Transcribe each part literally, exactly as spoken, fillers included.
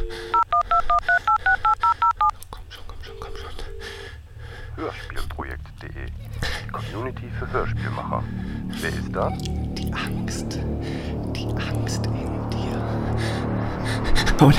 Komm schon, komm schon, komm schon. Hörspielprojekt punkt de. Die Community für Hörspielmacher. Wer ist da? Die Angst. Die Angst in dir. Und...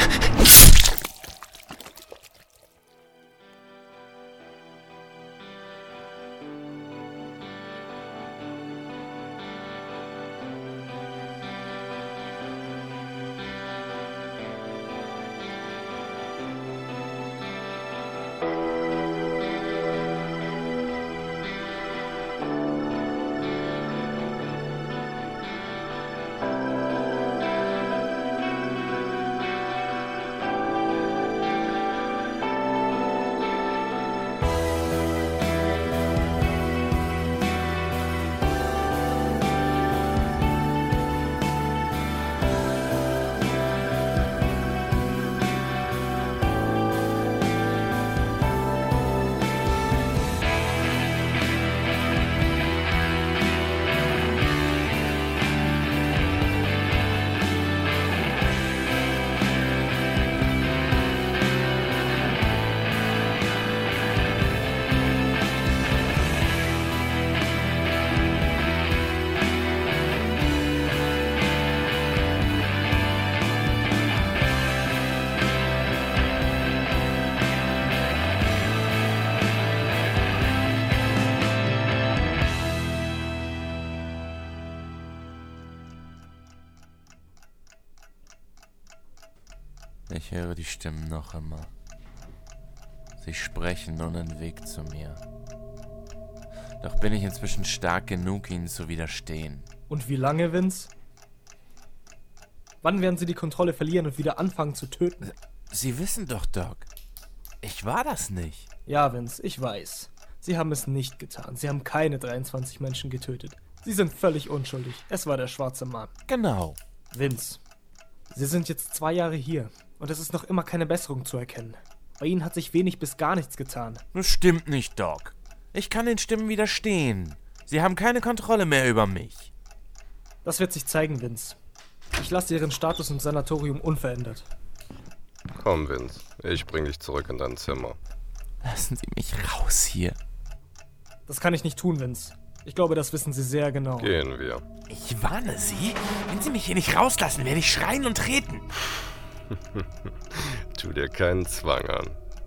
Ich höre die Stimmen noch immer. Sie sprechen nun den Weg zu mir. Doch bin ich inzwischen stark genug, ihnen zu widerstehen. Und wie lange, Vince? Wann werden sie die Kontrolle verlieren und wieder anfangen zu töten? Sie wissen doch, Doc. Ich war das nicht. Ja, Vince, ich weiß. Sie haben es nicht getan. Sie haben keine dreiundzwanzig Menschen getötet. Sie sind völlig unschuldig. Es war der schwarze Mann. Genau. Vince, Sie sind jetzt zwei Jahre hier und es ist noch immer keine Besserung zu erkennen. Bei Ihnen hat sich wenig bis gar nichts getan. Das stimmt nicht, Doc. Ich kann den Stimmen widerstehen. Sie haben keine Kontrolle mehr über mich. Das wird sich zeigen, Vince. Ich lasse Ihren Status im Sanatorium unverändert. Komm, Vince. Ich bring dich zurück in dein Zimmer. Lassen Sie mich raus hier. Das kann ich nicht tun, Vince. Ich glaube, das wissen Sie sehr genau. Gehen wir. Ich warne Sie. Wenn Sie mich hier nicht rauslassen, werde ich schreien und treten. Tu dir keinen Zwang an.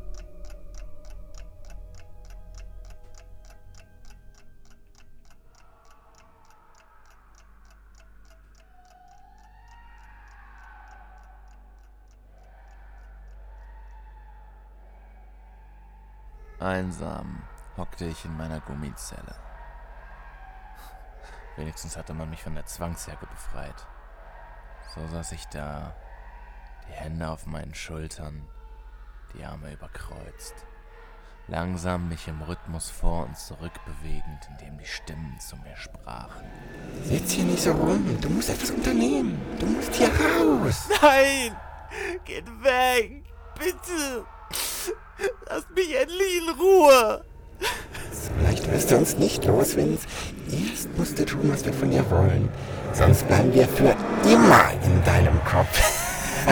Einsam hockte ich in meiner Gummizelle. Wenigstens hatte man mich von der Zwangsjacke befreit. So saß ich da, die Hände auf meinen Schultern, die Arme überkreuzt, langsam mich im Rhythmus vor und zurück bewegend, indem die Stimmen zu mir sprachen. Sitz hier nicht so rum, du musst etwas unternehmen. Du musst hier raus. Nein! Geht weg! Bitte! Lasst mich endlich in Ruhe! So leicht wirst du uns nicht los, Vince. Erst musst du tun, was wir von dir wollen. Sonst bleiben wir für immer in deinem Kopf.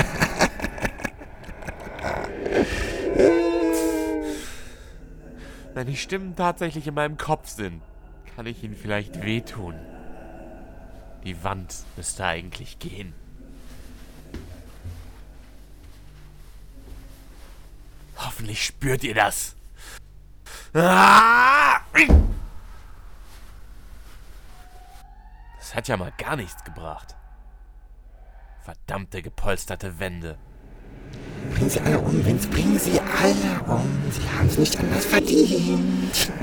Wenn die Stimmen tatsächlich in meinem Kopf sind, kann ich ihnen vielleicht wehtun. Die Wand müsste eigentlich gehen. Hoffentlich spürt ihr das. Das hat ja mal gar nichts gebracht. Verdammte gepolsterte Wände. Bring sie alle um, Vince, bring sie alle um. Sie haben es nicht anders verdient.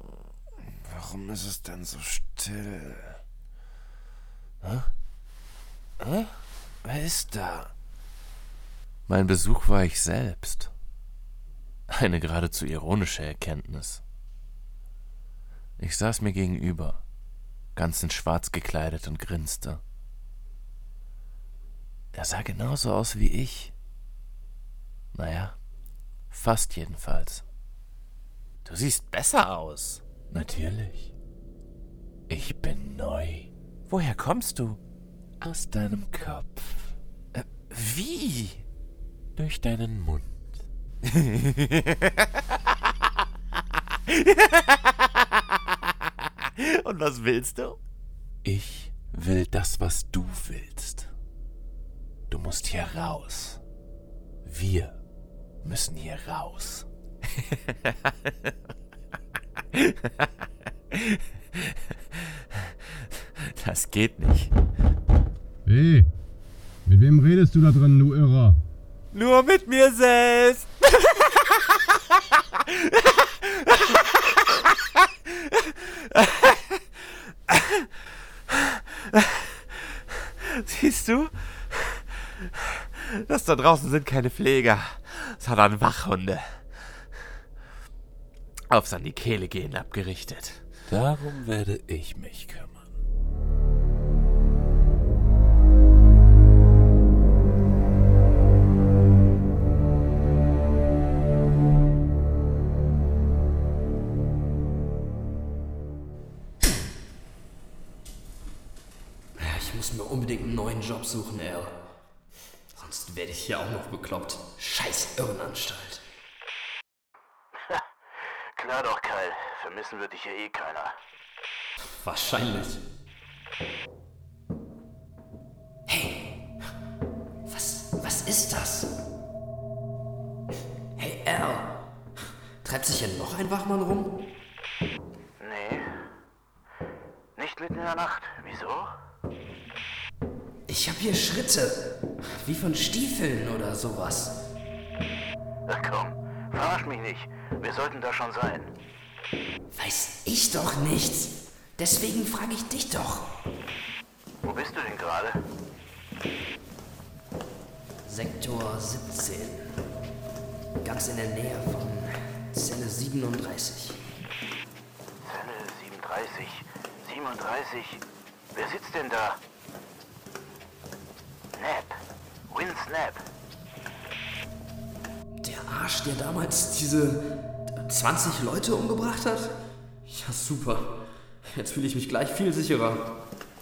Warum ist es denn so still? Hä? Hä? Wer ist da? Mein Besuch war ich selbst. Eine geradezu ironische Erkenntnis. Ich saß mir gegenüber, ganz in schwarz gekleidet und grinste. Er sah genauso aus wie ich. Naja, fast jedenfalls. Du siehst besser aus. Natürlich. Ich bin neu. Woher kommst du? Aus deinem Kopf. Äh, wie? Durch deinen Mund. Und was willst du? Ich will das, was du willst. Du musst hier raus. Wir müssen hier raus. Das geht nicht. Hey, mit wem redest du da drin, du Irrer? Nur mit mir selbst. Siehst du? Das da draußen sind keine Pfleger, sondern Wachhunde. Aufs an die Kehle gehen abgerichtet. Darum werde ich mich kümmern. Ich muss mir unbedingt einen neuen Job suchen, Al. Sonst werde ich hier auch noch bekloppt. Scheiß Irrenanstalt. Klar doch, Kyle. Vermissen wird dich ja eh keiner. Wahrscheinlich. Hey, was, was ist das? Hey, Al. Treibt sich hier noch ein Wachmann rum? Nee. Nicht mitten in der Nacht. Wieso? Ich hab hier Schritte. Wie von Stiefeln oder sowas. Ach komm, verarsch mich nicht. Wir sollten da schon sein. Weiß ich doch nichts. Deswegen frage ich dich doch. Wo bist du denn gerade? Sektor siebzehn. Ganz in der Nähe von Zelle siebenunddreißig. Zelle siebenunddreißig. siebenunddreißig. Wer sitzt denn da? Knapp. Win Snap. Der Arsch, der damals diese zwanzig Leute umgebracht hat? Ja, super. Jetzt fühle ich mich gleich viel sicherer.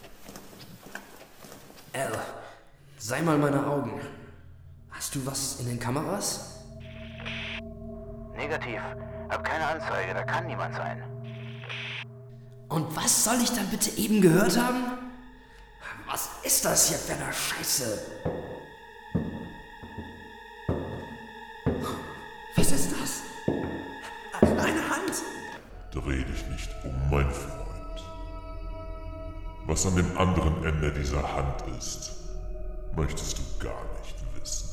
Al, sei mal meine Augen. Hast du was in den Kameras? Negativ. Hab keine Anzeige, da kann niemand sein. Und was soll ich dann bitte eben gehört haben? Was ist das hier für eine Scheiße? Was ist das? Eine Hand! Dreh dich nicht um, mein Freund. Was an dem anderen Ende dieser Hand ist, möchtest du gar nicht wissen.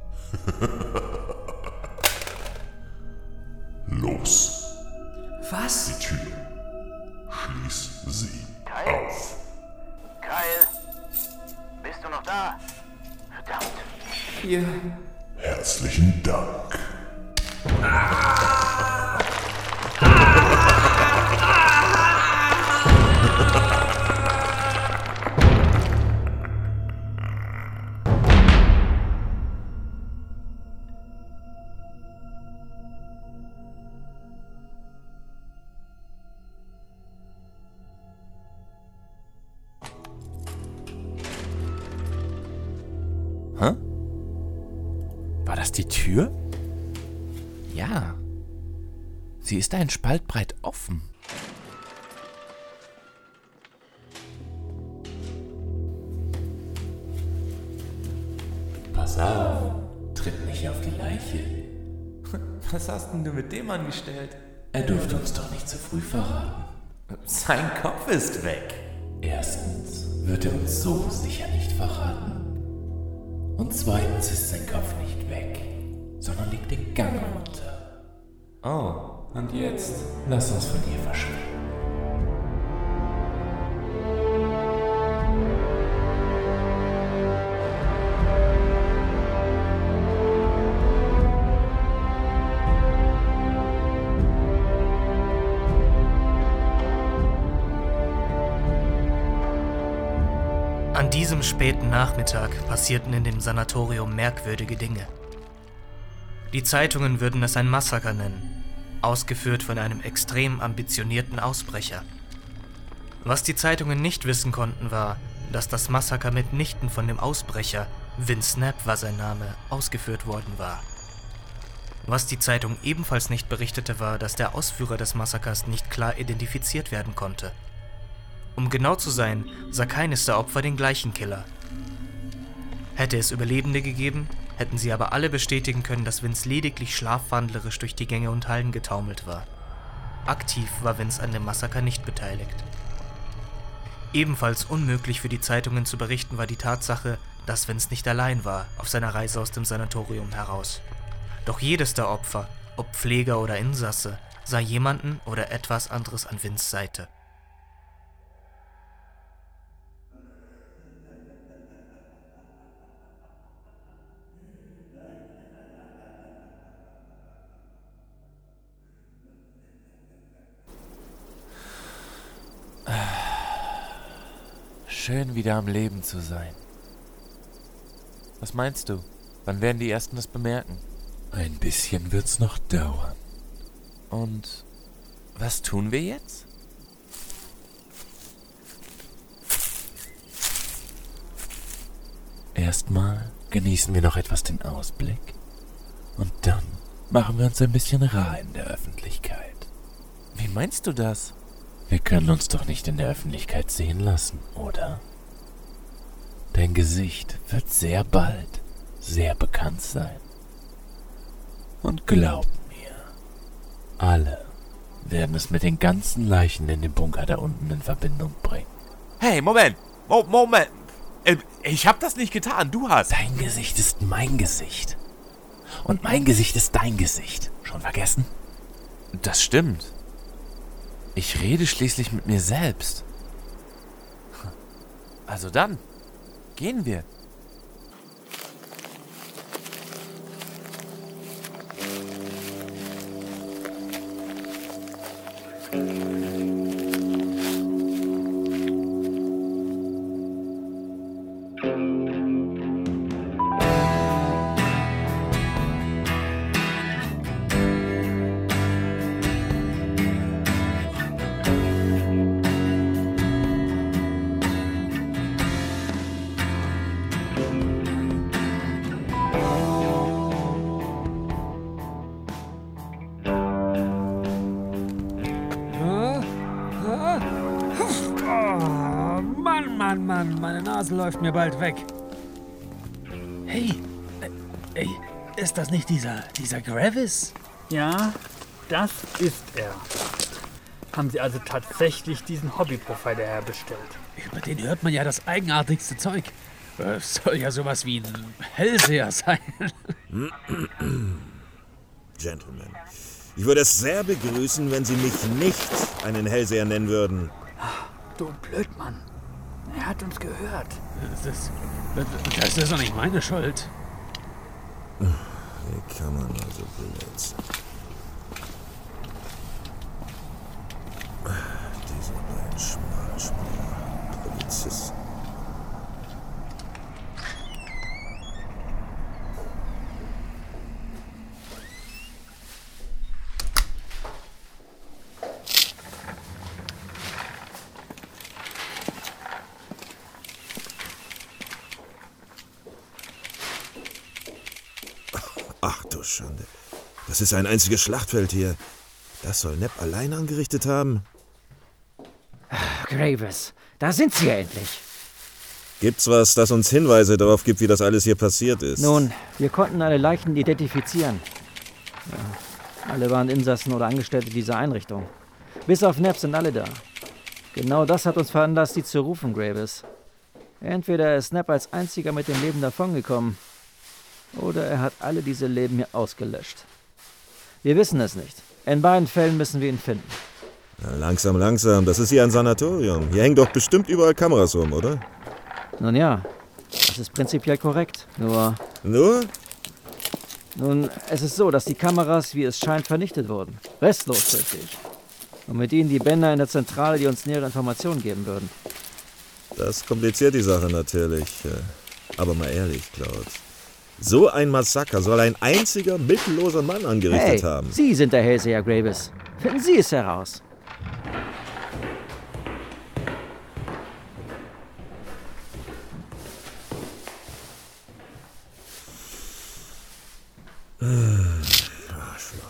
Los. Was? Die Tür. Schließ sie Kyle? auf. Kyle? Bist du noch da? Verdammt. Hier. Herzlichen Dank. Hä? War das die Tür? Ja. Sie ist ein Spalt breit offen. Pass auf, tritt nicht auf die Leiche. Was hast denn du mit dem angestellt? Er durfte uns doch nicht zu früh verraten. Sein Kopf ist weg. Erstens wird er uns so sicher nicht verraten. Und zweitens ist sein Kopf nicht weg, sondern liegt den Gang runter. Oh, und jetzt lass uns von hier verschwinden. An diesem späten Nachmittag passierten in dem Sanatorium merkwürdige Dinge. Die Zeitungen würden es ein Massaker nennen, ausgeführt von einem extrem ambitionierten Ausbrecher. Was die Zeitungen nicht wissen konnten, war, dass das Massaker mitnichten von dem Ausbrecher, Vince Knapp war sein Name, ausgeführt worden war. Was die Zeitung ebenfalls nicht berichtete, war, dass der Ausführer des Massakers nicht klar identifiziert werden konnte. Um genau zu sein, sah keines der Opfer den gleichen Killer. Hätte es Überlebende gegeben, hätten sie aber alle bestätigen können, dass Vince lediglich schlafwandlerisch durch die Gänge und Hallen getaumelt war. Aktiv war Vince an dem Massaker nicht beteiligt. Ebenfalls unmöglich für die Zeitungen zu berichten war die Tatsache, dass Vince nicht allein war auf seiner Reise aus dem Sanatorium heraus. Doch jedes der Opfer, ob Pfleger oder Insasse, sah jemanden oder etwas anderes an Vinces Seite. Schön, wieder am Leben zu sein. Was meinst du? Wann werden die Ersten das bemerken? Ein bisschen wird's noch dauern. Und was tun wir jetzt? Erstmal genießen wir noch etwas den Ausblick. Und dann machen wir uns ein bisschen rar in der Öffentlichkeit. Wie meinst du das? Wir können uns doch nicht in der Öffentlichkeit sehen lassen, oder? Dein Gesicht wird sehr bald sehr bekannt sein. Und glaub mir, alle werden es mit den ganzen Leichen in dem Bunker da unten in Verbindung bringen. Hey, Moment! Mo- Moment! Äh, ich hab das nicht getan, du hast... Dein Gesicht ist mein Gesicht. Und mein Gesicht ist dein Gesicht. Schon vergessen? Das stimmt. Ich rede schließlich mit mir selbst. Also dann, gehen wir. Mann, Mann, meine Nase läuft mir bald weg. Hey, ey, ist das nicht dieser, dieser Gravis? Ja, das ist er. Haben Sie also tatsächlich diesen Hobbyprofiler herbestellt? Über den hört man ja das eigenartigste Zeug. Es soll ja sowas wie ein Hellseher sein. Gentlemen, ich würde es sehr begrüßen, wenn Sie mich nicht einen Hellseher nennen würden. Du Blödmann. Er hat uns gehört. Das, das ist doch nicht meine Schuld. Wie kann man also blöd? Diese beiden Schmalspur Polizisten. Ach du Schande. Das ist ein einziges Schlachtfeld hier. Das soll Knapp allein angerichtet haben. Gravis, da sind Sie ja endlich. Gibt's was, das uns Hinweise darauf gibt, wie das alles hier passiert ist? Nun, wir konnten alle Leichen identifizieren. Ja, alle waren Insassen oder Angestellte dieser Einrichtung. Bis auf Knapp sind alle da. Genau das hat uns veranlasst, Sie zu rufen, Gravis. Entweder ist Knapp als einziger mit dem Leben davongekommen, oder er hat alle diese Leben hier ausgelöscht. Wir wissen es nicht. In beiden Fällen müssen wir ihn finden. Na, langsam, langsam. Das ist hier ein Sanatorium. Hier hängen doch bestimmt überall Kameras rum, oder? Nun ja, das ist prinzipiell korrekt. Nur... Nur? Nun, es ist so, dass die Kameras, wie es scheint, vernichtet wurden. Restlos, richtig. Und mit ihnen die Bänder in der Zentrale, die uns nähere Informationen geben würden. Das kompliziert die Sache natürlich. Aber mal ehrlich, Claude. So ein Massaker soll ein einziger mittelloser Mann angerichtet Hey, haben. Sie sind der Hellseher, Graves. Finden Sie es heraus. Arschloch.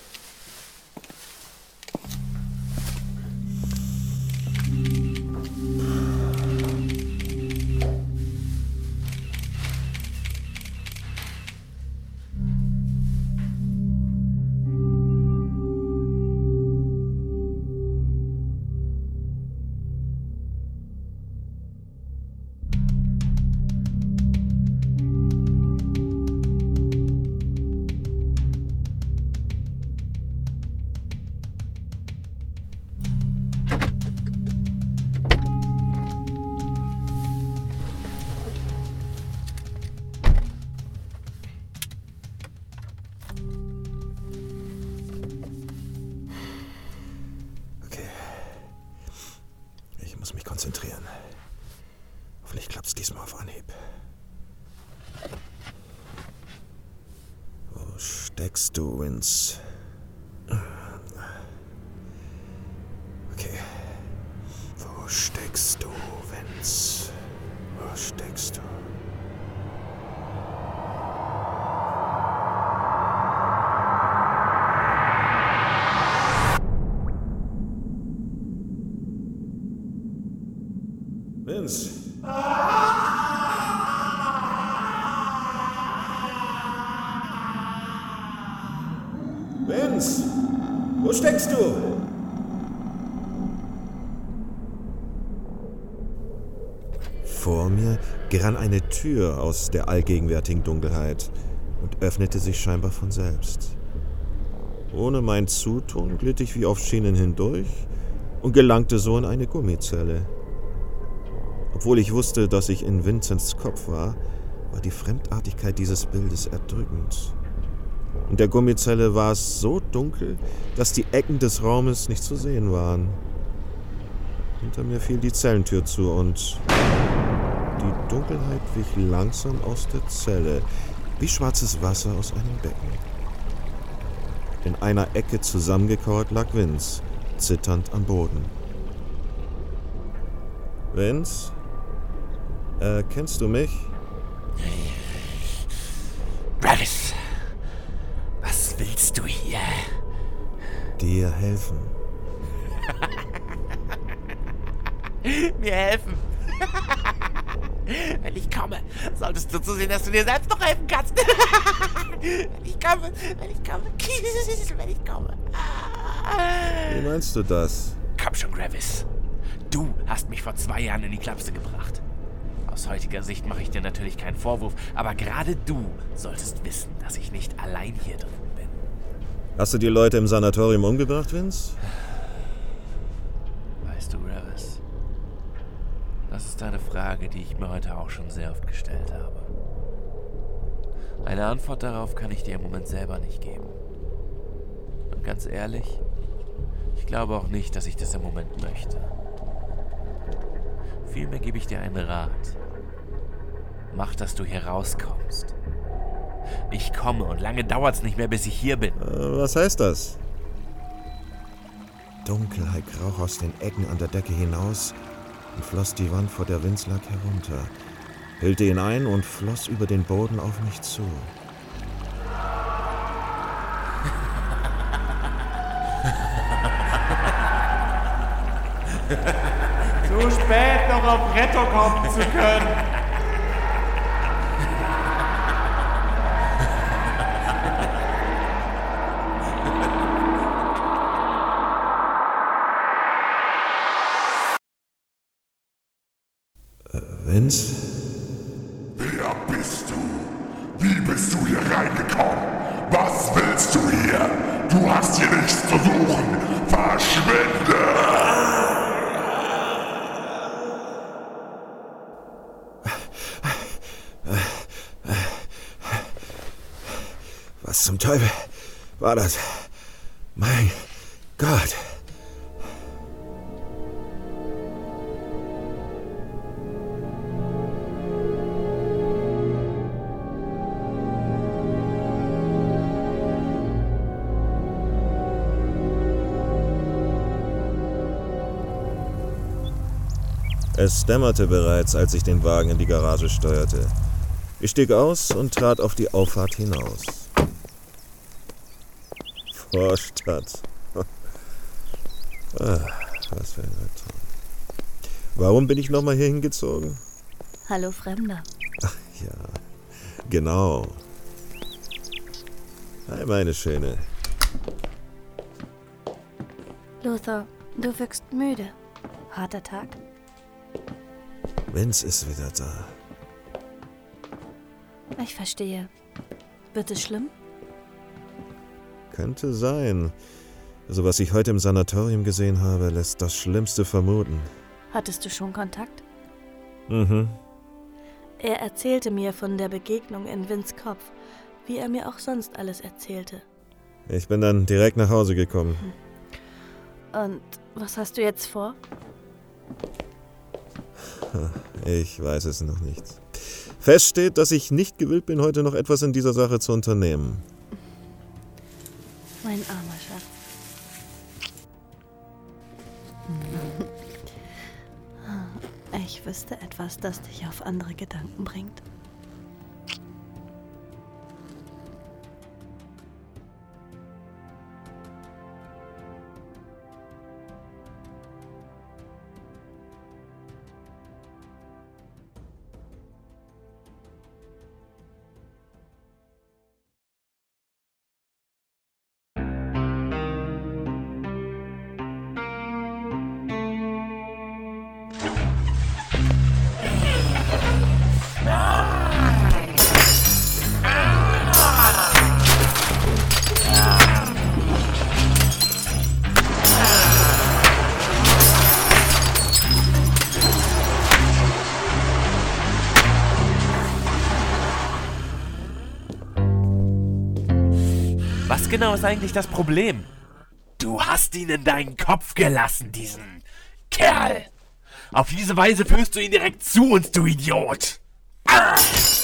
Ich muss mich konzentrieren. Hoffentlich klappt's diesmal auf Anhieb. Wo steckst du, Vince? Okay. Wo steckst du, Vince? Wo steckst du? Vince! Vince! Wo steckst du? Vor mir gerann eine Tür aus der allgegenwärtigen Dunkelheit und öffnete sich scheinbar von selbst. Ohne mein Zutun glitt ich wie auf Schienen hindurch und gelangte so in eine Gummizelle. Obwohl ich wusste, dass ich in Vincents Kopf war, war die Fremdartigkeit dieses Bildes erdrückend. In der Gummizelle war es so dunkel, dass die Ecken des Raumes nicht zu sehen waren. Hinter mir fiel die Zellentür zu und die Dunkelheit wich langsam aus der Zelle, wie schwarzes Wasser aus einem Becken. In einer Ecke zusammengekauert lag Vince, zitternd am Boden. Vince? Äh, kennst du mich? Graves, was willst du hier? Dir helfen. Mir helfen? Wenn ich komme, solltest du zusehen, dass du dir selbst noch helfen kannst. Wenn ich komme, wenn ich komme, wenn ich komme. Wie meinst du das? Komm schon, Graves. Du hast mich vor zwei Jahren in die Klapse gebracht. Aus heutiger Sicht mache ich dir natürlich keinen Vorwurf, aber gerade du solltest wissen, dass ich nicht allein hier drin bin. Hast du die Leute im Sanatorium umgebracht, Vince? Weißt du, Graves, das ist eine Frage, die ich mir heute auch schon sehr oft gestellt habe. Eine Antwort darauf kann ich dir im Moment selber nicht geben. Und ganz ehrlich, ich glaube auch nicht, dass ich das im Moment möchte. Vielmehr gebe ich dir einen Rat. Mach, dass du hier rauskommst. Ich komme und lange dauert's nicht mehr, bis ich hier bin. Äh, was heißt das? Dunkelheit kroch aus den Ecken an der Decke hinaus und floss die Wand, vor der Vince lag, herunter, hüllte ihn ein und floss über den Boden auf mich zu. Zu spät, noch auf Rettung kommen zu können. Äh, Vince? Wer bist du? Wie bist du hier reingekommen? Was willst du hier? Du hast hier nichts zu suchen. Verschwinde! Was zum Teufel war das? Mein Gott! Es dämmerte bereits, als ich den Wagen in die Garage steuerte. Ich stieg aus und trat auf die Auffahrt hinaus. Vorstadt. Ah, was für ein Wetter. Warum bin ich nochmal hier hingezogen? Hallo Fremder. Ach ja, genau. Hi, meine Schöne. Luther, du wirkst müde. Harter Tag? Vince ist wieder da. Ich verstehe. Wird es schlimm? Könnte sein. Also was ich heute im Sanatorium gesehen habe, lässt das Schlimmste vermuten. Hattest du schon Kontakt? Mhm. Er erzählte mir von der Begegnung in Vinces Kopf, wie er mir auch sonst alles erzählte. Ich bin dann direkt nach Hause gekommen. Und was hast du jetzt vor? Ich weiß es noch nicht. Fest steht, dass ich nicht gewillt bin, heute noch etwas in dieser Sache zu unternehmen. Mein armer Schatz. Ich wüsste etwas, das dich auf andere Gedanken bringt. Was genau ist eigentlich das Problem? Du hast ihn in deinen Kopf gelassen, diesen Kerl. Auf diese Weise führst du ihn direkt zu uns, du Idiot. Ah!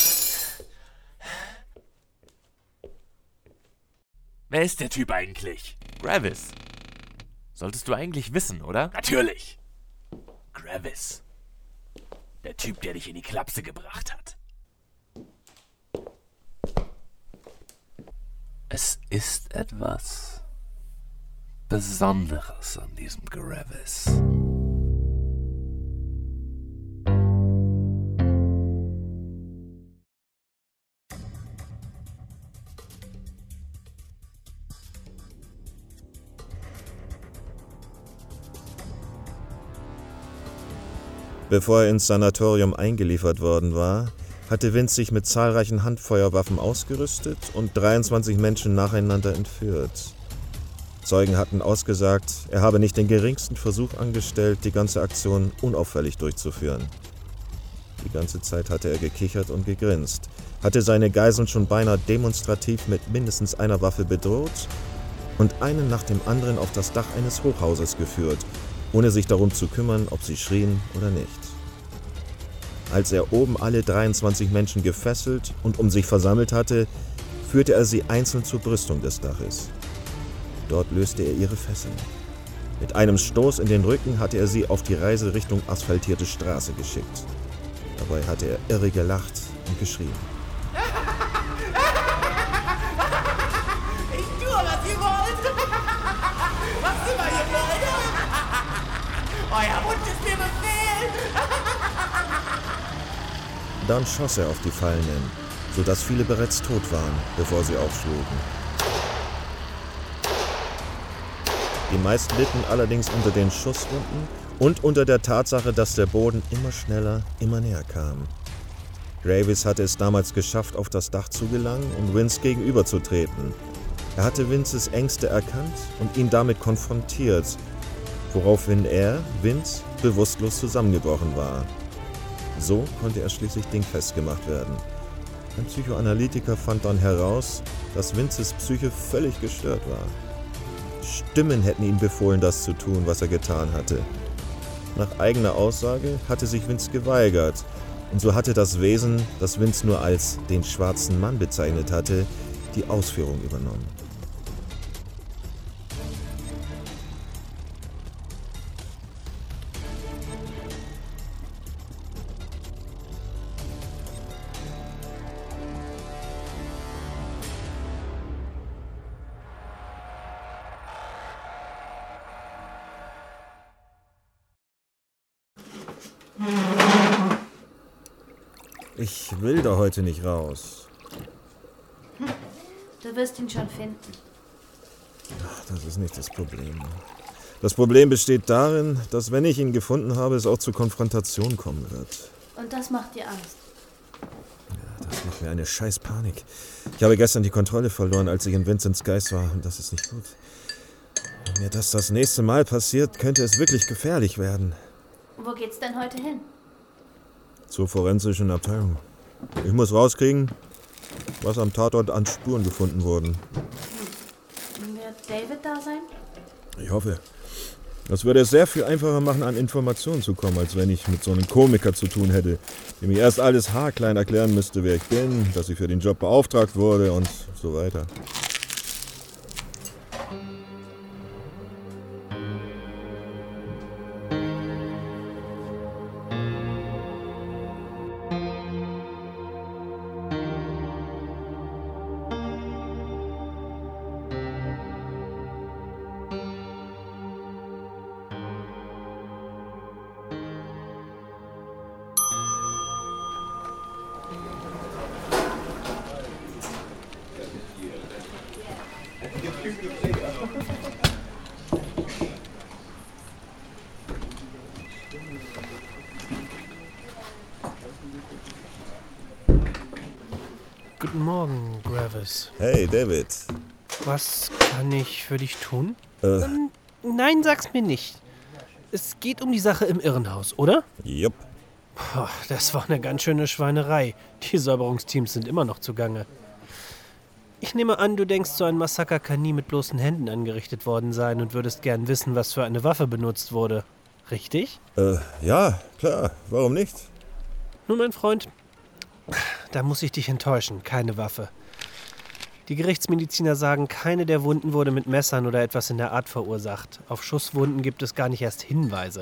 Wer ist der Typ eigentlich? Gravis. Solltest du eigentlich wissen, oder? Natürlich. Gravis. Der Typ, der dich in die Klapse gebracht hat. Es ist etwas Besonderes an diesem Gravis. Bevor er ins Sanatorium eingeliefert worden war, hatte Vince sich mit zahlreichen Handfeuerwaffen ausgerüstet und dreiundzwanzig Menschen nacheinander entführt. Zeugen hatten ausgesagt, er habe nicht den geringsten Versuch angestellt, die ganze Aktion unauffällig durchzuführen. Die ganze Zeit hatte er gekichert und gegrinst, hatte seine Geiseln schon beinahe demonstrativ mit mindestens einer Waffe bedroht und einen nach dem anderen auf das Dach eines Hochhauses geführt, ohne sich darum zu kümmern, ob sie schrien oder nicht. Als er oben alle dreiundzwanzig Menschen gefesselt und um sich versammelt hatte, führte er sie einzeln zur Brüstung des Daches. Dort löste er ihre Fesseln. Mit einem Stoß in den Rücken hatte er sie auf die Reise Richtung asphaltierte Straße geschickt. Dabei hatte er irre gelacht und geschrien. Ich tue, was ihr wollt. Was immer ihr wollt. Euer Wunsch ist mir Befehl. Dann schoss er auf die Fallenden, sodass viele bereits tot waren, bevor sie aufschlugen. Die meisten litten allerdings unter den Schusswunden und unter der Tatsache, dass der Boden immer schneller, immer näher kam. Gravis hatte es damals geschafft, auf das Dach zu gelangen und Vince gegenüberzutreten. Er hatte Vinces Ängste erkannt und ihn damit konfrontiert, woraufhin er, Vince, bewusstlos zusammengebrochen war. So konnte er schließlich dingfest gemacht werden. Ein Psychoanalytiker fand dann heraus, dass Vinces Psyche völlig gestört war. Stimmen hätten ihm befohlen, das zu tun, was er getan hatte. Nach eigener Aussage hatte sich Vince geweigert, und so hatte das Wesen, das Vince nur als den schwarzen Mann bezeichnet hatte, die Ausführung übernommen. Ich will da heute nicht raus. Hm, du wirst ihn schon finden. Ach, das ist nicht das Problem. Das Problem besteht darin, dass wenn ich ihn gefunden habe, es auch zur Konfrontation kommen wird. Und das macht dir Angst? Ja, das macht mir eine scheiß Panik. Ich habe gestern die Kontrolle verloren, als ich in Vincent's Geist war, und das ist nicht gut. Wenn mir das das nächste Mal passiert, könnte es wirklich gefährlich werden. Wo geht's denn heute hin? Zur forensischen Abteilung. Ich muss rauskriegen, was am Tatort an Spuren gefunden wurden. Hm. Wird David da sein? Ich hoffe. Das würde es sehr viel einfacher machen, an Informationen zu kommen, als wenn ich mit so einem Komiker zu tun hätte, dem ich erst alles haarklein erklären müsste, wer ich bin, dass ich für den Job beauftragt wurde und so weiter. Guten Morgen, Gravis. Hey, David. Was kann ich für dich tun? Äh. Ähm, nein, sag's mir nicht. Es geht um die Sache im Irrenhaus, oder? Jupp. Puh, das war eine ganz schöne Schweinerei. Die Säuberungsteams sind immer noch zugange. Ich nehme an, du denkst, so ein Massaker kann nie mit bloßen Händen angerichtet worden sein und würdest gern wissen, was für eine Waffe benutzt wurde. Richtig? Äh, ja, klar. Warum nicht? Nun, mein Freund, da muss ich dich enttäuschen. Keine Waffe. Die Gerichtsmediziner sagen, keine der Wunden wurde mit Messern oder etwas in der Art verursacht. Auf Schusswunden gibt es gar nicht erst Hinweise.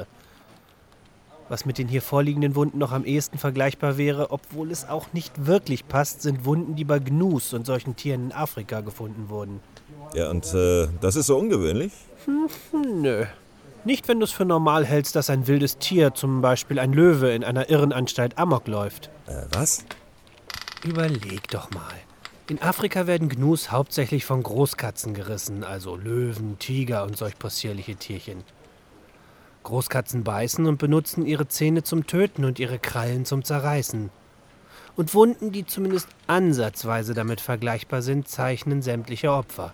Was mit den hier vorliegenden Wunden noch am ehesten vergleichbar wäre, obwohl es auch nicht wirklich passt, sind Wunden, die bei Gnus und solchen Tieren in Afrika gefunden wurden. Ja, und äh, das ist so ungewöhnlich? Hm, nö. Nicht, wenn du es für normal hältst, dass ein wildes Tier, zum Beispiel ein Löwe, in einer Irrenanstalt Amok läuft. Äh, was? Überleg doch mal. In Afrika werden Gnus hauptsächlich von Großkatzen gerissen, also Löwen, Tiger und solch possierliche Tierchen. Großkatzen beißen und benutzen ihre Zähne zum Töten und ihre Krallen zum Zerreißen. Und Wunden, die zumindest ansatzweise damit vergleichbar sind, zeichnen sämtliche Opfer.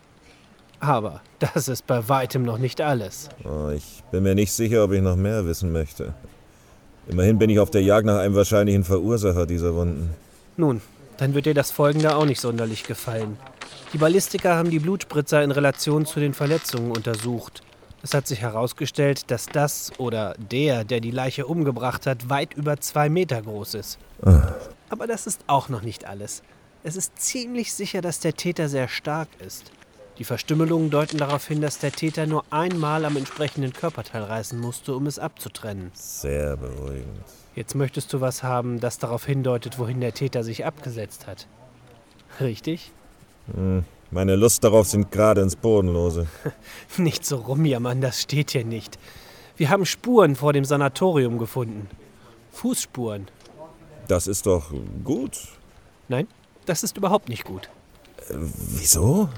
Aber das ist bei weitem noch nicht alles. Oh, ich bin mir nicht sicher, ob ich noch mehr wissen möchte. Immerhin bin ich auf der Jagd nach einem wahrscheinlichen Verursacher dieser Wunden. Nun, dann wird dir das Folgende auch nicht sonderlich gefallen. Die Ballistiker haben die Blutspritzer in Relation zu den Verletzungen untersucht. Es hat sich herausgestellt, dass das oder der, der die Leiche umgebracht hat, weit über zwei Meter groß ist. Ah. Aber das ist auch noch nicht alles. Es ist ziemlich sicher, dass der Täter sehr stark ist. Die Verstümmelungen deuten darauf hin, dass der Täter nur einmal am entsprechenden Körperteil reißen musste, um es abzutrennen. Sehr beruhigend. Jetzt möchtest du was haben, das darauf hindeutet, wohin der Täter sich abgesetzt hat. Richtig? Hm. Meine Lust darauf sind gerade ins Bodenlose. Nicht so rumjammern, das steht hier nicht. Wir haben Spuren vor dem Sanatorium gefunden. Fußspuren. Das ist doch gut. Nein, das ist überhaupt nicht gut. Äh, wieso?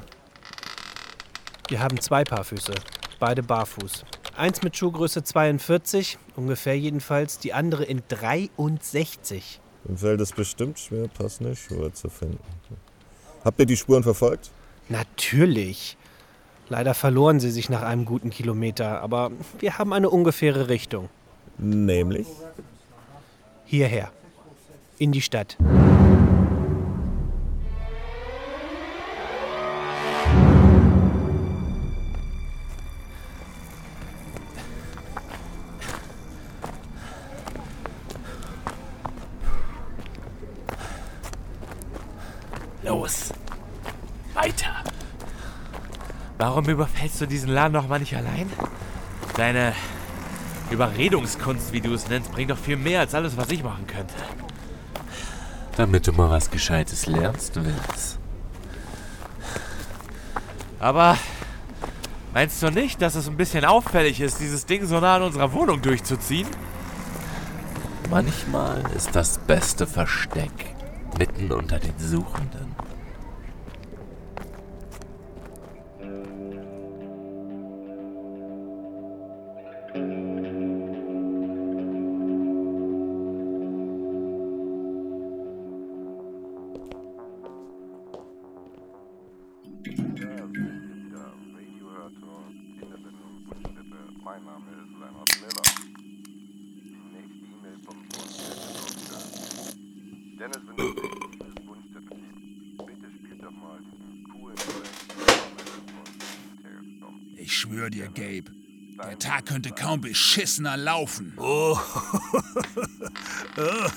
Wir haben zwei Paar Füße, beide barfuß. Eins mit Schuhgröße zweiundvierzig, ungefähr jedenfalls, die andere in dreiundsechzig. Im Feld ist bestimmt schwer, passende Schuhe zu finden. Habt ihr die Spuren verfolgt? Natürlich. Leider verloren sie sich nach einem guten Kilometer, aber wir haben eine ungefähre Richtung. Nämlich? Hierher. In die Stadt. Los. Weiter. Warum überfällst du diesen Laden noch mal nicht allein? Deine Überredungskunst, wie du es nennst, bringt doch viel mehr als alles, was ich machen könnte. Damit du mal was Gescheites lernst, Vince. Aber meinst du nicht, dass es ein bisschen auffällig ist, dieses Ding so nah an unserer Wohnung durchzuziehen? Manchmal ist das beste Versteck mitten unter den Suchenden. Mein Name ist Leonard Miller. Die nächste E-Mail kommt von Dennis Dennis, wenn du dieses Wunschzettel gibst, bitte spielt doch mal diesen coolen Track. Ich schwöre dir, Gabe, der Tag könnte kaum beschissener laufen. Oh. oh.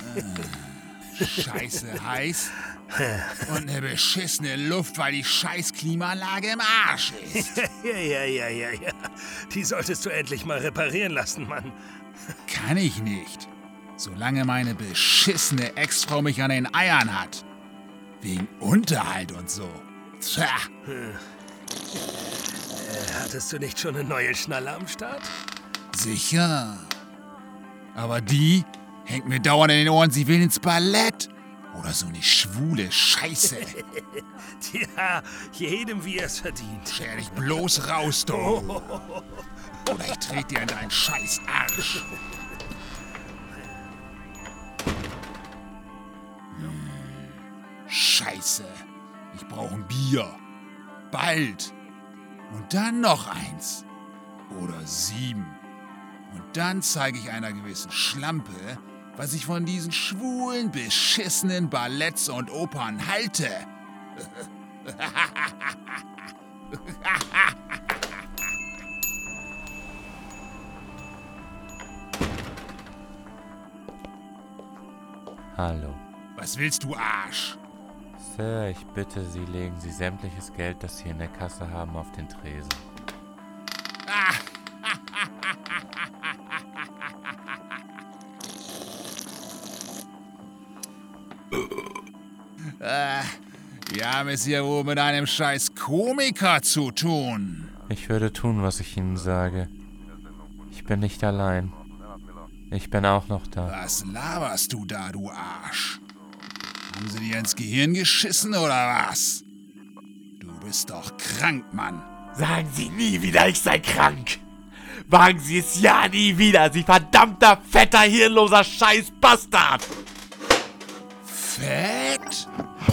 Scheiße heiß und eine beschissene Luft, weil die scheiß Klimaanlage im Arsch ist. ja, ja, ja, ja, ja. Die solltest du endlich mal reparieren lassen, Mann. Kann ich nicht. Solange meine beschissene Ex-Frau mich an den Eiern hat. Wegen Unterhalt und so. Tja. Hm. Äh, hattest du nicht schon eine neue Schnalle am Start? Sicher. Aber die hängt mir dauernd in den Ohren, sie will ins Ballett. Oder so eine schwule Scheiße. Tja, jedem wie er es verdient. Scher dich bloß raus, du. Oh. Oder ich trete dir in deinen scheiß Arsch. Hm. Scheiße. Ich brauche ein Bier. Bald. Und dann noch eins. Oder sieben. Und dann zeige ich einer gewissen Schlampe, was ich von diesen schwulen, beschissenen Balletts und Opern halte. Hallo. Was willst du, Arsch? Sir, ich bitte Sie, legen Sie sämtliches Geld, das Sie in der Kasse haben, auf den Tresen. Ah. Äh, wir haben es hier wohl mit einem scheiß Komiker zu tun. Ich würde tun, was ich Ihnen sage. Ich bin nicht allein. Ich bin auch noch da. Was laberst du da, du Arsch? Haben sie dir ins Gehirn geschissen oder was? Du bist doch krank, Mann. Sagen Sie nie wieder, ich sei krank. Wagen Sie es ja nie wieder, Sie verdammter, fetter, hirnloser Scheiß-Bastard. Fett?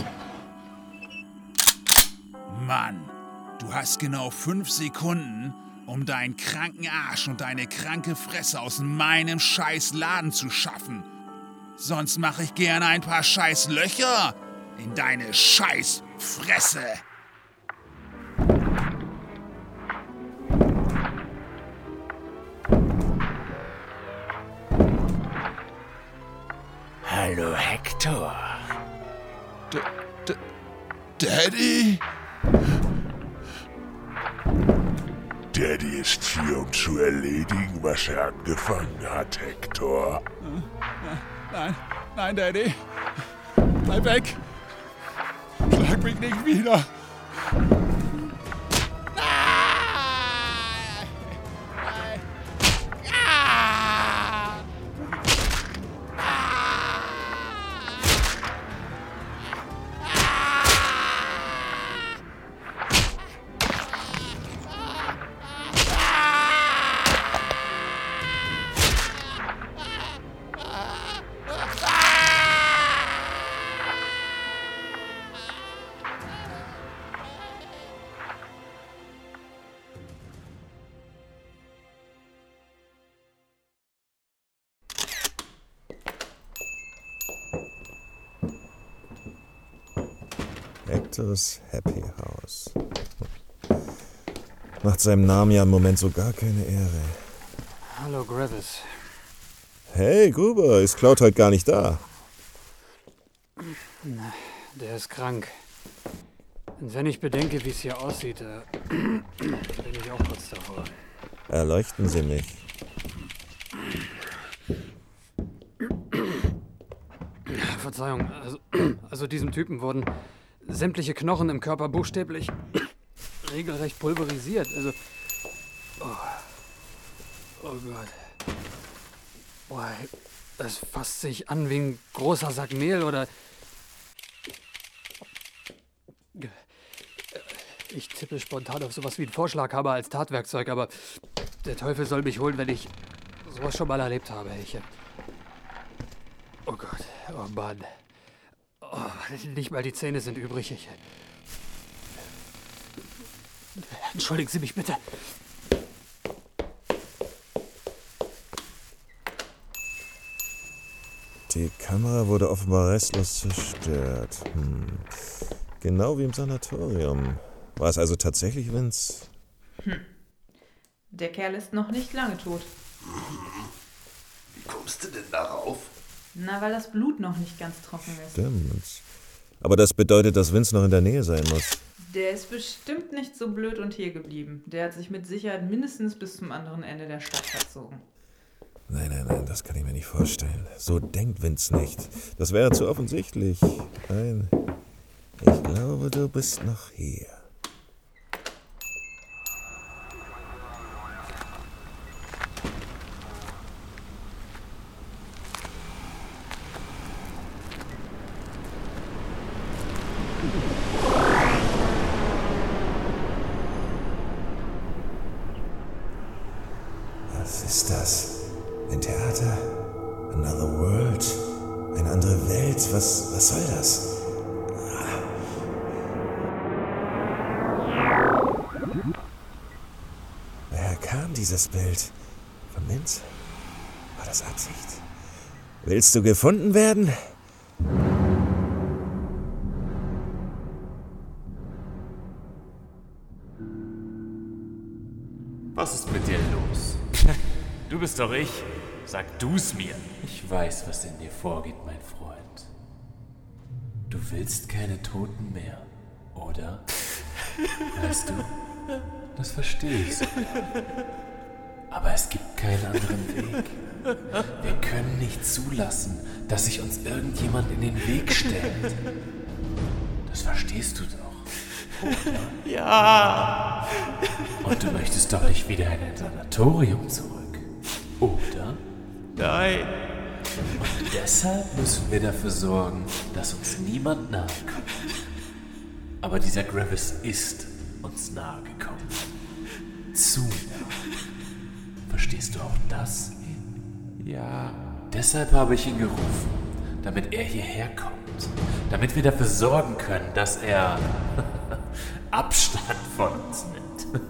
Mann, du hast genau fünf Sekunden, um deinen kranken Arsch und deine kranke Fresse aus meinem scheiß Laden zu schaffen. Sonst mache ich gerne ein paar scheiß Löcher in deine scheiß Fresse. Hallo, Hector. D D Daddy? Daddy ist hier, um zu erledigen, was er angefangen hat, Hector. Nein, nein, Daddy. Bleib weg. Schlag mich nicht wieder. Hectors Happy House. Macht seinem Namen ja im Moment so gar keine Ehre. Hallo, Gravis. Hey, Gruber, ist Cloud heute gar nicht da? Na, der ist krank. Und wenn ich bedenke, wie es hier aussieht, da bin ich auch kurz davor. Erleuchten Sie mich. Verzeihung, also, also diesem Typen wurden sämtliche Knochen im Körper buchstäblich regelrecht pulverisiert. Also, oh, oh Gott. Boah, Es fasst sich an wie ein großer Sack Mehl oder... Ich tippe spontan auf sowas wie einen Vorschlaghammer als Tatwerkzeug, aber der Teufel soll mich holen, wenn ich sowas schon mal erlebt habe. Ich... Oh Gott, oh Mann. Oh, nicht mal die Zähne sind übrig. Ich... Entschuldigen Sie mich bitte. Die Kamera wurde offenbar restlos zerstört. Hm. Genau wie im Sanatorium. War es also tatsächlich Vince? Hm. Der Kerl ist noch nicht lange tot. Wie kommst du denn darauf? Na, weil das Blut noch nicht ganz trocken ist. Stimmt. Aber das bedeutet, dass Vince noch in der Nähe sein muss. Der ist bestimmt nicht so blöd und hier geblieben. Der hat sich mit Sicherheit mindestens bis zum anderen Ende der Stadt verzogen. Nein, nein, nein, das kann ich mir nicht vorstellen. So denkt Vince nicht. Das wäre zu offensichtlich. Nein, ich glaube, du bist noch hier. Was ist das? Ein Theater? Another World? Eine andere Welt? Was, was soll das? Ah. Woher kam dieses Bild? Von Vince? War das Absicht? Willst du gefunden werden? Was ist mit dir los? Du bist doch ich. Sag du's mir. Ich weiß, was in dir vorgeht, mein Freund. Du willst keine Toten mehr, oder? Weißt du, das verstehe ich sogar. Aber es gibt keinen anderen Weg. Wir können nicht zulassen, dass sich uns irgendjemand in den Weg stellt. Das verstehst du doch, oder? Ja. Und du möchtest doch nicht wieder in ein Sanatorium zurück, oder? Nein. Und deshalb müssen wir dafür sorgen, dass uns niemand nahe kommt. Aber dieser Gravis ist uns nahe gekommen. Zu nah. Verstehst du auch das? Ja. Deshalb habe ich ihn gerufen, damit er hierher kommt. Damit wir dafür sorgen können, dass er Abstand von uns nimmt.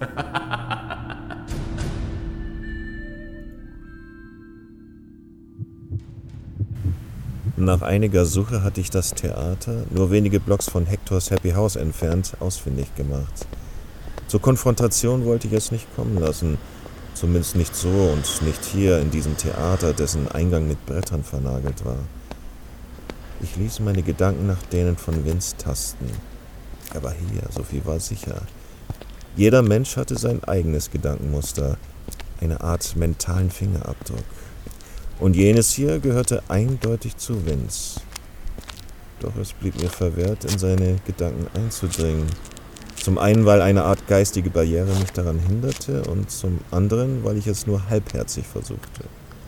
Nach einiger Suche hatte ich das Theater, nur wenige Blocks von Hectors Happy House entfernt, ausfindig gemacht. Zur Konfrontation wollte ich es nicht kommen lassen. Zumindest nicht so und nicht hier in diesem Theater, dessen Eingang mit Brettern vernagelt war. Ich ließ meine Gedanken nach denen von Vince tasten. Er war hier, so viel war sicher. Jeder Mensch hatte sein eigenes Gedankenmuster, eine Art mentalen Fingerabdruck. Und jenes hier gehörte eindeutig zu Vince. Doch es blieb mir verwehrt, in seine Gedanken einzudringen. Zum einen, weil eine Art geistige Barriere mich daran hinderte und zum anderen, weil ich es nur halbherzig versuchte.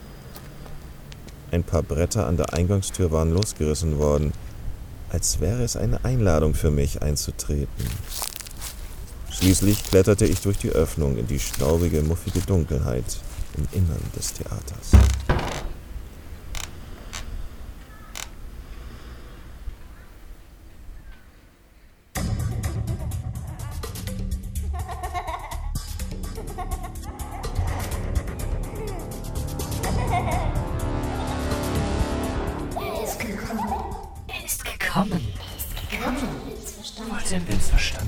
Ein paar Bretter an der Eingangstür waren losgerissen worden, als wäre es eine Einladung für mich einzutreten. Schließlich kletterte ich durch die Öffnung in die staubige, muffige Dunkelheit im Innern des Theaters. Er ist gekommen. Er ist gekommen. Er ist gekommen. Wollt ihr den Vince-Verstand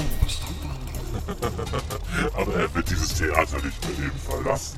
Aber er wird dieses Theater nicht mehr leben verlassen.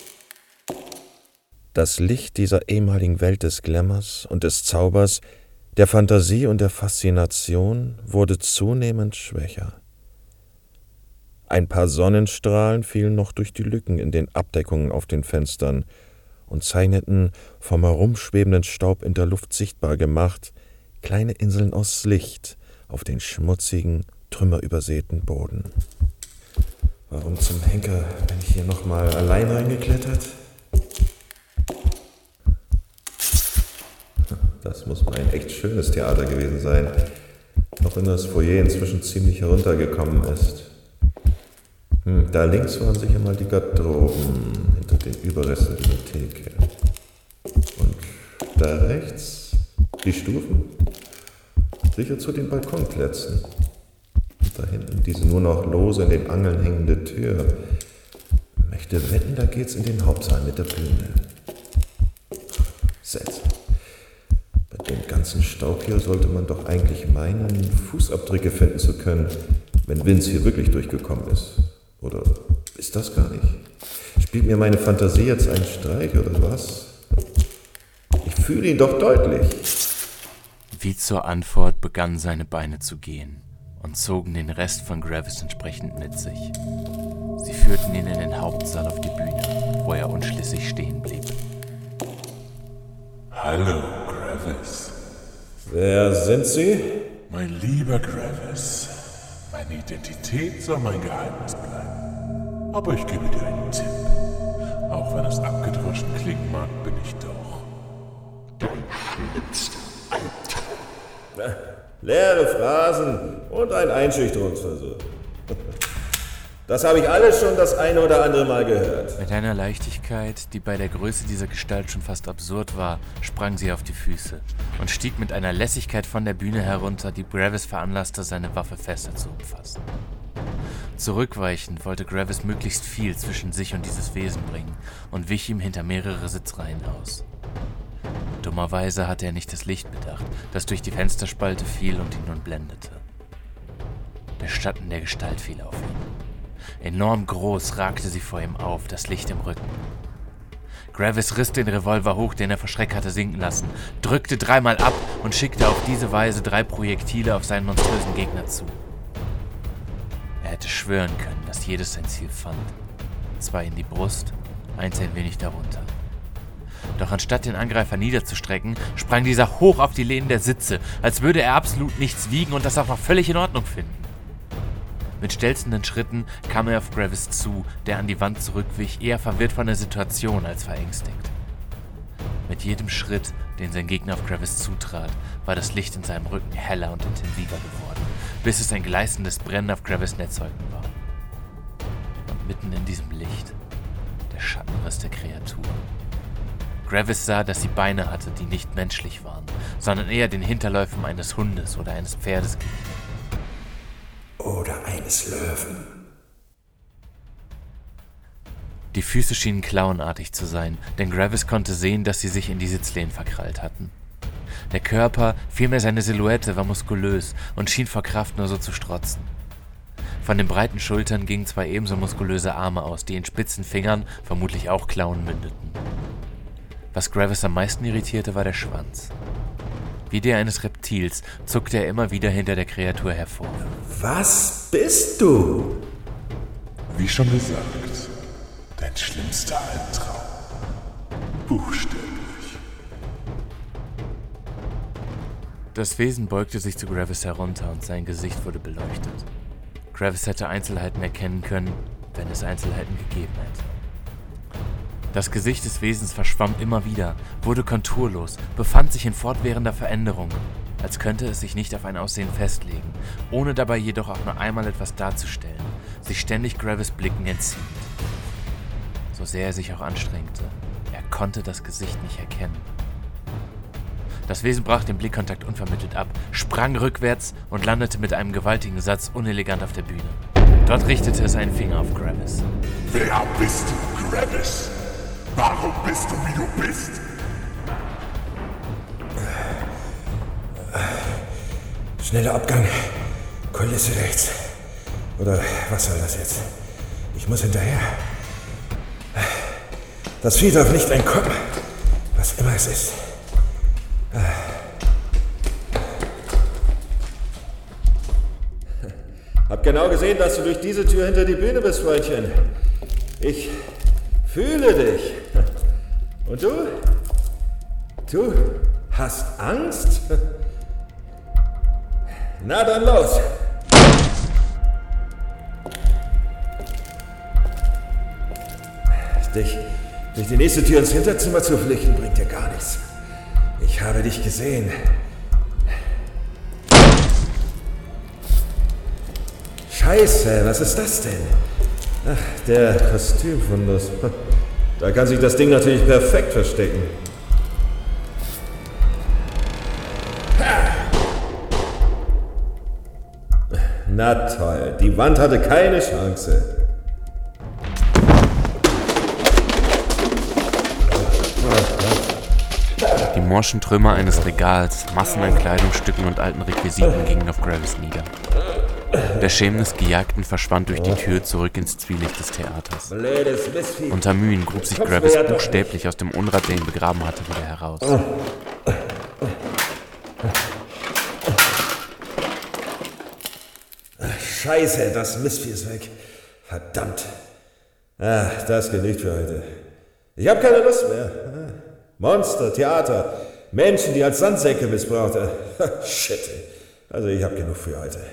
Das Licht dieser ehemaligen Welt des Glamours und des Zaubers der Fantasie und der Faszination wurde zunehmend schwächer. Ein paar Sonnenstrahlen fielen noch durch die Lücken in den Abdeckungen auf den Fenstern und zeichneten, vom herumschwebenden Staub in der Luft sichtbar gemacht, kleine Inseln aus Licht auf den schmutzigen, trümmerübersäten Boden. Warum zum Henker bin ich hier nochmal allein reingeklettert? Das muss mal ein echt schönes Theater gewesen sein, auch wenn das Foyer inzwischen ziemlich heruntergekommen ist. Hm, da links waren sicher mal die Garderoben hinter den Überresten dieser Theke. Und da rechts die Stufen, sicher zu den Balkonplätzen. Und da hinten diese nur noch lose in den Angeln hängende Tür. Möchte wetten, da geht's in den Hauptsaal mit der Bühne. Seltsam. Bei dem ganzen Staub hier sollte man doch eigentlich meinen, Fußabdrücke finden zu können, wenn Vince hier wirklich durchgekommen ist. Oder ist das gar nicht? Spielt mir meine Fantasie jetzt einen Streich, oder was? Ich fühle ihn doch deutlich. Wie zur Antwort begannen seine Beine zu gehen und zogen den Rest von Gravis entsprechend mit sich. Sie führten ihn in den Hauptsaal auf die Bühne, wo er unschlüssig stehen blieb. Hallo, Gravis. Wer sind Sie? Mein lieber Gravis, meine Identität soll mein Geheimnis bleiben. Aber ich gebe dir einen Tipp. Auch wenn es abgedroschen klingen mag, bin ich doch dein schlimmster Albtraum. Leere Phrasen und ein Einschüchterungsversuch. Das habe ich alles schon das eine oder andere Mal gehört. Mit einer Leichtigkeit, die bei der Größe dieser Gestalt schon fast absurd war, sprang sie auf die Füße und stieg mit einer Lässigkeit von der Bühne herunter, die Gravis veranlasste, seine Waffe fester zu umfassen. Zurückweichend wollte Gravis möglichst viel zwischen sich und dieses Wesen bringen und wich ihm hinter mehrere Sitzreihen aus. Dummerweise hatte er nicht das Licht bedacht, das durch die Fensterspalte fiel und ihn nun blendete. Der Schatten der Gestalt fiel auf ihn. Enorm groß ragte sie vor ihm auf, das Licht im Rücken. Gravis riss den Revolver hoch, den er vor Schreck hatte sinken lassen, drückte dreimal ab und schickte auf diese Weise drei Projektile auf seinen monströsen Gegner zu. Er hätte schwören können, dass jedes sein Ziel fand. Zwei in die Brust, eins ein wenig darunter. Doch anstatt den Angreifer niederzustrecken, sprang dieser hoch auf die Lehnen der Sitze, als würde er absolut nichts wiegen und das auch noch völlig in Ordnung finden. Mit stelzenden Schritten kam er auf Gravis zu, der an die Wand zurückwich, eher verwirrt von der Situation als verängstigt. Mit jedem Schritt, den sein Gegner auf Gravis zutrat, war das Licht in seinem Rücken heller und intensiver geworden, bis es ein gleißendes Brennen auf Gravis Netzhäuten war. Und mitten in diesem Licht der Schattenriss der Kreatur. Gravis sah, dass sie Beine hatte, die nicht menschlich waren, sondern eher den Hinterläufen eines Hundes oder eines Pferdes glichen. Oder eines Löwen. Die Füße schienen klauenartig zu sein, denn Gravis konnte sehen, dass sie sich in die Sitzlehnen verkrallt hatten. Der Körper, vielmehr seine Silhouette, war muskulös und schien vor Kraft nur so zu strotzen. Von den breiten Schultern gingen zwei ebenso muskulöse Arme aus, die in spitzen Fingern, vermutlich auch Klauen, mündeten. Was Gravis am meisten irritierte, war der Schwanz. Wie der eines Reptils zuckte er immer wieder hinter der Kreatur hervor. Was bist du? Wie schon gesagt, dein schlimmster Albtraum. Buchstäblich. Das Wesen beugte sich zu Gravis herunter und sein Gesicht wurde beleuchtet. Gravis hätte Einzelheiten erkennen können, wenn es Einzelheiten gegeben hätte. Das Gesicht des Wesens verschwamm immer wieder, wurde konturlos, befand sich in fortwährender Veränderung, als könnte es sich nicht auf ein Aussehen festlegen, ohne dabei jedoch auch nur einmal etwas darzustellen, sich ständig Gravis Blicken entziehend. So sehr er sich auch anstrengte, er konnte das Gesicht nicht erkennen. Das Wesen brach den Blickkontakt unvermittelt ab, sprang rückwärts und landete mit einem gewaltigen Satz unelegant auf der Bühne. Dort richtete es einen Finger auf Gravis. Wer bist du, Gravis? Warum bist du, wie du bist? Schneller Abgang. Kulisse rechts. Oder was soll das jetzt? Ich muss hinterher. Das Vieh darf nicht entkommen. Was immer es ist. Hab genau gesehen, dass du durch diese Tür hinter die Bühne bist, Freundchen. Ich fühle dich. Und du? Du hast Angst? Na dann los. Dich durch die nächste Tür ins Hinterzimmer zu flüchten, bringt dir gar nichts. Ich habe dich gesehen. Scheiße, was ist das denn? Ach, der Kostümfundus. Da kann sich das Ding natürlich perfekt verstecken. Na toll, die Wand hatte keine Chance. Die morschen Trümmer eines Regals, Massen an Kleidungsstücken und alten Requisiten gingen auf Gravis nieder. Der Schemen des Gejagten verschwand durch die Tür zurück ins Zwielicht des Theaters. Unter Mühen grub sich Gravis buchstäblich aus dem Unrat, der ihn begraben hatte, wieder heraus. Scheiße, das Mistvieh ist weg. Verdammt. Ah, das genügt für heute. Ich habe keine Lust mehr. Monster, Theater, Menschen, die als Sandsäcke missbraucht. Shit. Also ich habe genug für heute.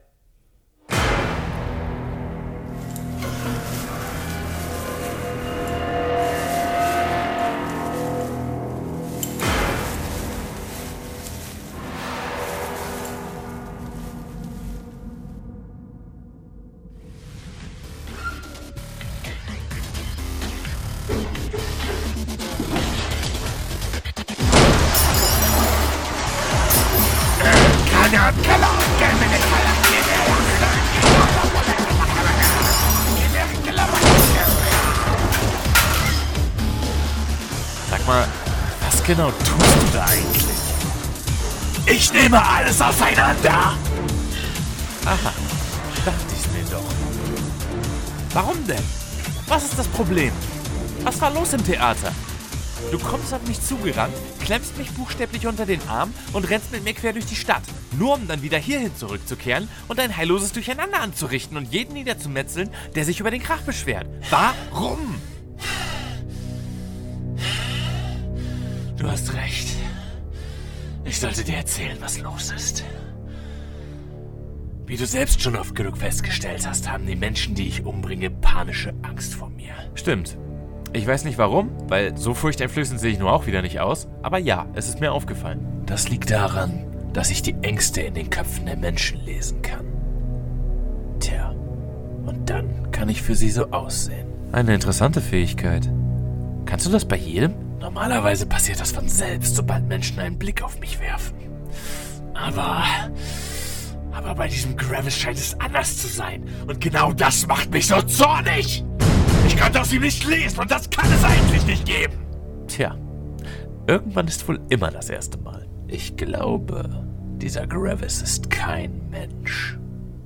Sag mal, was genau tust du da eigentlich? Ich nehme alles auseinander! Aha, dachte ich's mir doch. Warum denn? Was ist das Problem? Was war los im Theater? Du kommst auf mich zugerannt, klemmst mich buchstäblich unter den Arm und rennst mit mir quer durch die Stadt, nur um dann wieder hierhin zurückzukehren und ein heilloses Durcheinander anzurichten und jeden niederzumetzeln, der sich über den Krach beschwert. Warum? Du hast recht. Ich sollte dir erzählen, was los ist. Wie du selbst schon oft genug festgestellt hast, haben die Menschen, die ich umbringe, panische Angst vor mir. Stimmt. Ich weiß nicht warum, weil so furchteinflößend sehe ich nur auch wieder nicht aus, aber ja, es ist mir aufgefallen. Das liegt daran, dass ich die Ängste in den Köpfen der Menschen lesen kann. Tja, und dann kann ich für sie so aussehen. Eine interessante Fähigkeit. Kannst du das bei jedem? Normalerweise passiert das von selbst, sobald Menschen einen Blick auf mich werfen. Aber... Aber bei diesem Gravis scheint es anders zu sein. Und genau das macht mich so zornig! Ich könnte aus ihm nicht lesen und das kann es eigentlich nicht geben! Tja, irgendwann ist wohl immer das erste Mal. Ich glaube, dieser Gravis ist kein Mensch.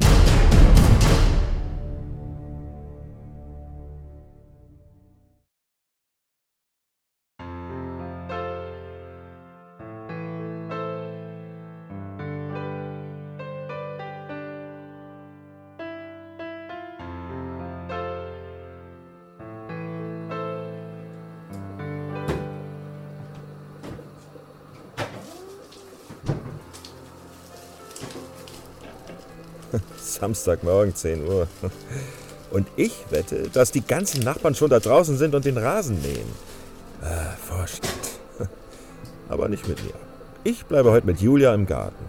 Samstagmorgen, zehn Uhr. Und ich wette, dass die ganzen Nachbarn schon da draußen sind und den Rasen mähen. Ah, Vorstand. Aber nicht mit mir. Ich bleibe heute mit Julia im Garten.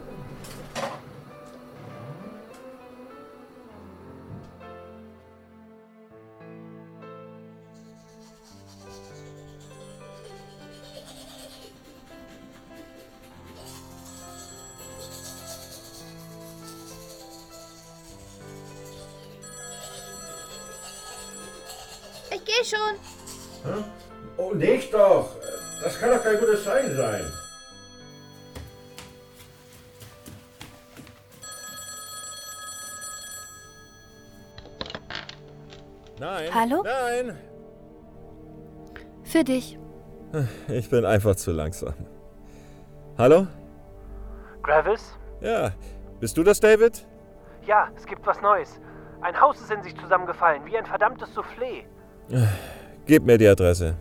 Ich gehe schon. Hm? Oh, nicht doch. Das kann doch kein gutes Zeichen sein. Nein. Hallo? Nein. Für dich. Ich bin einfach zu langsam. Hallo? Gravis? Ja. Bist du das, David? Ja, es gibt was Neues. Ein Haus ist in sich zusammengefallen, wie ein verdammtes Soufflé. Gib mir die Adresse.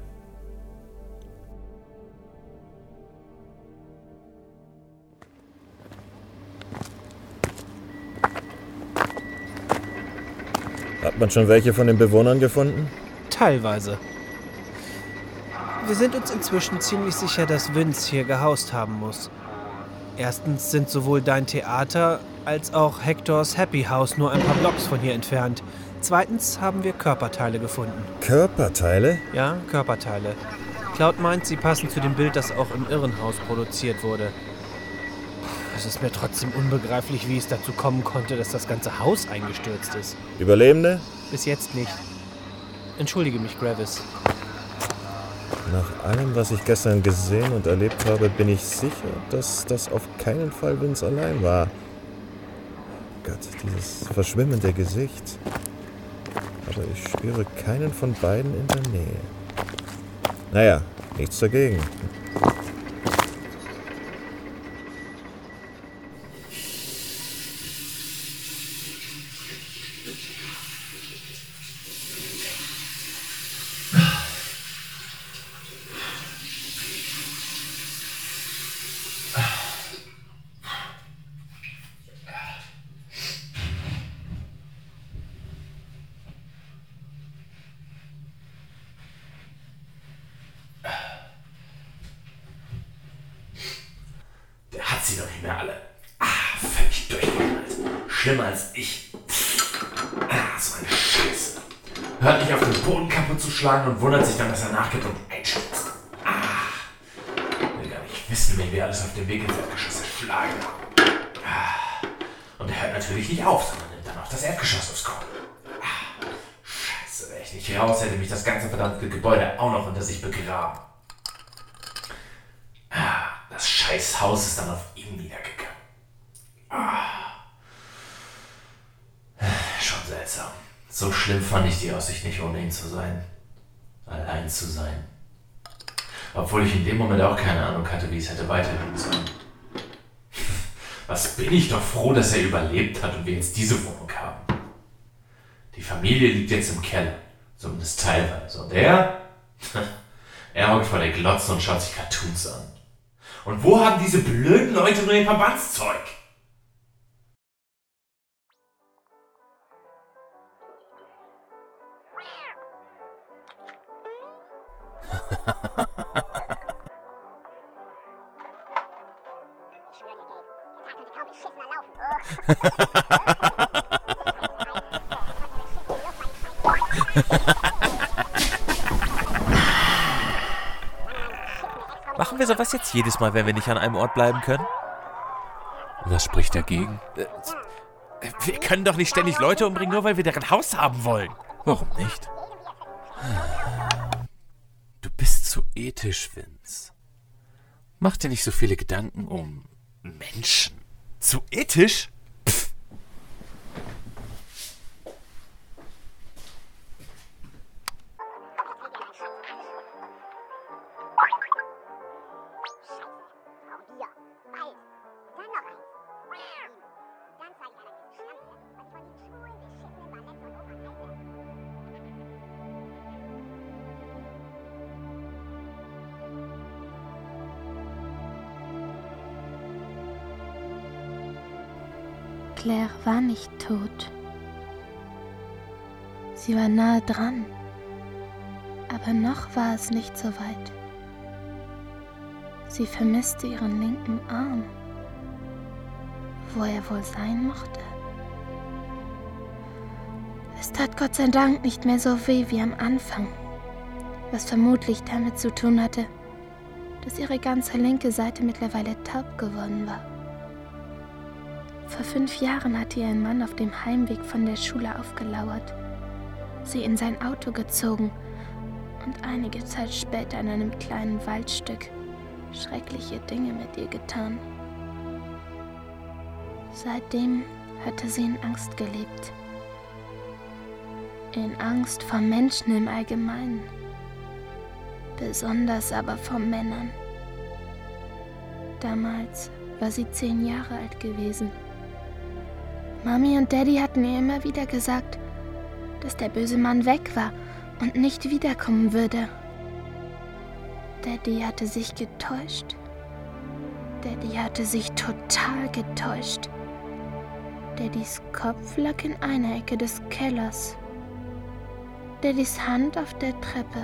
Hat man schon welche von den Bewohnern gefunden? Teilweise. Wir sind uns inzwischen ziemlich sicher, dass Vince hier gehaust haben muss. Erstens sind sowohl dein Theater als auch Hectors Happy House nur ein paar Blocks von hier entfernt. Zweitens haben wir Körperteile gefunden. Körperteile? Ja, Körperteile. Cloud meint, sie passen zu dem Bild, das auch im Irrenhaus produziert wurde. Es ist mir trotzdem unbegreiflich, wie es dazu kommen konnte, dass das ganze Haus eingestürzt ist. Überlebende? Bis jetzt nicht. Entschuldige mich, Gravis. Nach allem, was ich gestern gesehen und erlebt habe, bin ich sicher, dass das auf keinen Fall Vince allein war. Gott, dieses verschwimmende Gesicht. Aber ich spüre keinen von beiden in der Nähe. Naja, nichts dagegen. Sie doch nicht mehr alle. Ah, völlig durchgeknallt. Schlimmer als ich. Ah, so eine Scheiße. Hört nicht auf, den Boden kaputt zu schlagen und wundert sich dann, dass er nachgibt und einschätzt. Ah, will gar nicht wissen, wie wir alles auf dem Weg ins Erdgeschoss erschlagen haben. Ah, und er hört natürlich nicht auf, sondern nimmt dann auch das Erdgeschoss aufs Korn. Ah, Scheiße, wäre ich nicht raus, hätte mich das ganze verdammte Gebäude auch noch unter sich begraben. Ah, das scheiß Haus ist dann auf ihn niedergegangen. Ah. Schon seltsam. So schlimm fand ich die Aussicht nicht, ohne ihn zu sein. Allein zu sein. Obwohl ich in dem Moment auch keine Ahnung hatte, wie es hätte weitergehen sollen. Was bin ich doch froh, dass er überlebt hat und wir jetzt diese Wohnung haben. Die Familie liegt jetzt im Keller. Zumindest teilweise. Und er? Er hockt vor der Glotze und schaut sich Cartoons an. Und wo haben diese blöden Leute nur ihr Verbandszeug? Machen wir sowas jetzt jedes Mal, wenn wir nicht an einem Ort bleiben können? Was spricht dagegen? Wir können doch nicht ständig Leute umbringen, nur weil wir deren Haus haben wollen. Warum nicht? Du bist zu ethisch, Vince. Mach dir nicht so viele Gedanken um Menschen. Zu ethisch? Pff. Claire war nicht tot. Sie war nahe dran, aber noch war es nicht so weit. Sie vermisste ihren linken Arm, wo er wohl sein mochte. Es tat Gott sei Dank nicht mehr so weh wie am Anfang, was vermutlich damit zu tun hatte, dass ihre ganze linke Seite mittlerweile taub geworden war. Vor fünf Jahren hatte ihr ein Mann auf dem Heimweg von der Schule aufgelauert, sie in sein Auto gezogen und einige Zeit später in einem kleinen Waldstück schreckliche Dinge mit ihr getan. Seitdem hatte sie in Angst gelebt. In Angst vor Menschen im Allgemeinen, besonders aber vor Männern. Damals war sie zehn Jahre alt gewesen, Mami und Daddy hatten ihr immer wieder gesagt, dass der böse Mann weg war und nicht wiederkommen würde. Daddy hatte sich getäuscht. Daddy hatte sich total getäuscht. Daddys Kopf lag in einer Ecke des Kellers. Daddys Hand auf der Treppe.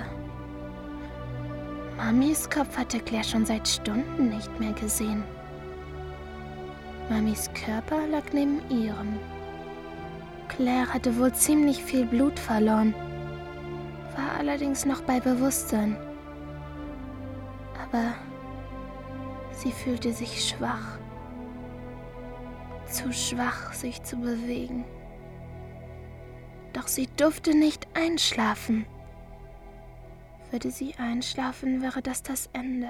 Mamis Kopf hatte Claire schon seit Stunden nicht mehr gesehen. Mamis Körper lag neben ihrem. Claire hatte wohl ziemlich viel Blut verloren, war allerdings noch bei Bewusstsein. Aber sie fühlte sich schwach. Zu schwach, sich zu bewegen. Doch sie durfte nicht einschlafen. Würde sie einschlafen, wäre das das Ende.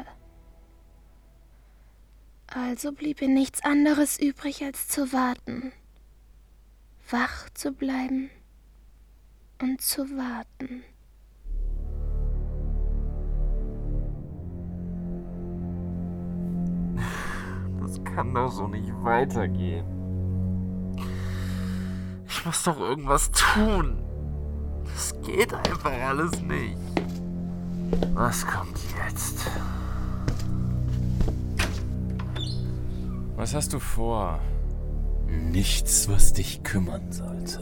Also blieb ihr nichts anderes übrig, als zu warten. Wach zu bleiben und zu warten. Das kann doch so nicht weitergehen. Ich muss doch irgendwas tun. Das geht einfach alles nicht. Was kommt jetzt? Was hast du vor? Nichts, was dich kümmern sollte.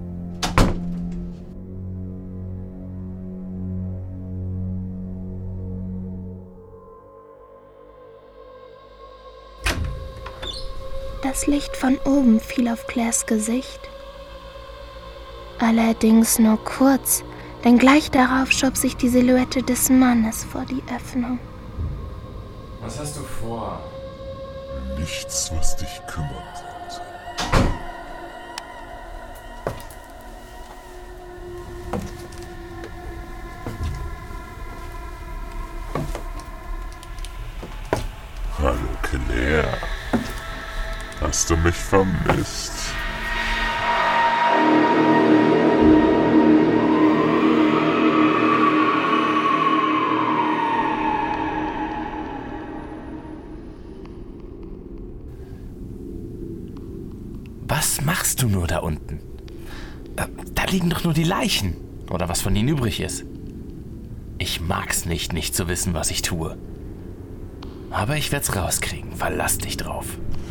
Das Licht von oben fiel auf Claires Gesicht. Allerdings nur kurz, denn gleich darauf schob sich die Silhouette des Mannes vor die Öffnung. Was hast du vor? Nichts, was dich kümmern sollte. Hallo Claire. Hast du mich vermisst? Was machst du nur da unten? Da liegen doch nur die Leichen. Oder was von ihnen übrig ist. Ich mag's nicht, nicht zu wissen, was ich tue. Aber ich werd's rauskriegen. Verlass dich drauf.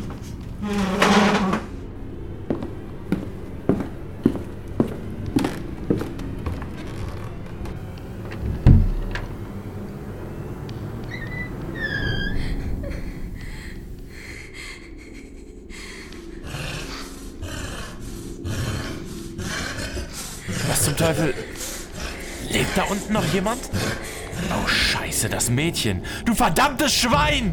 Was zum Teufel? Lebt da unten noch jemand? Oh, Scheiße, das Mädchen. Du verdammtes Schwein!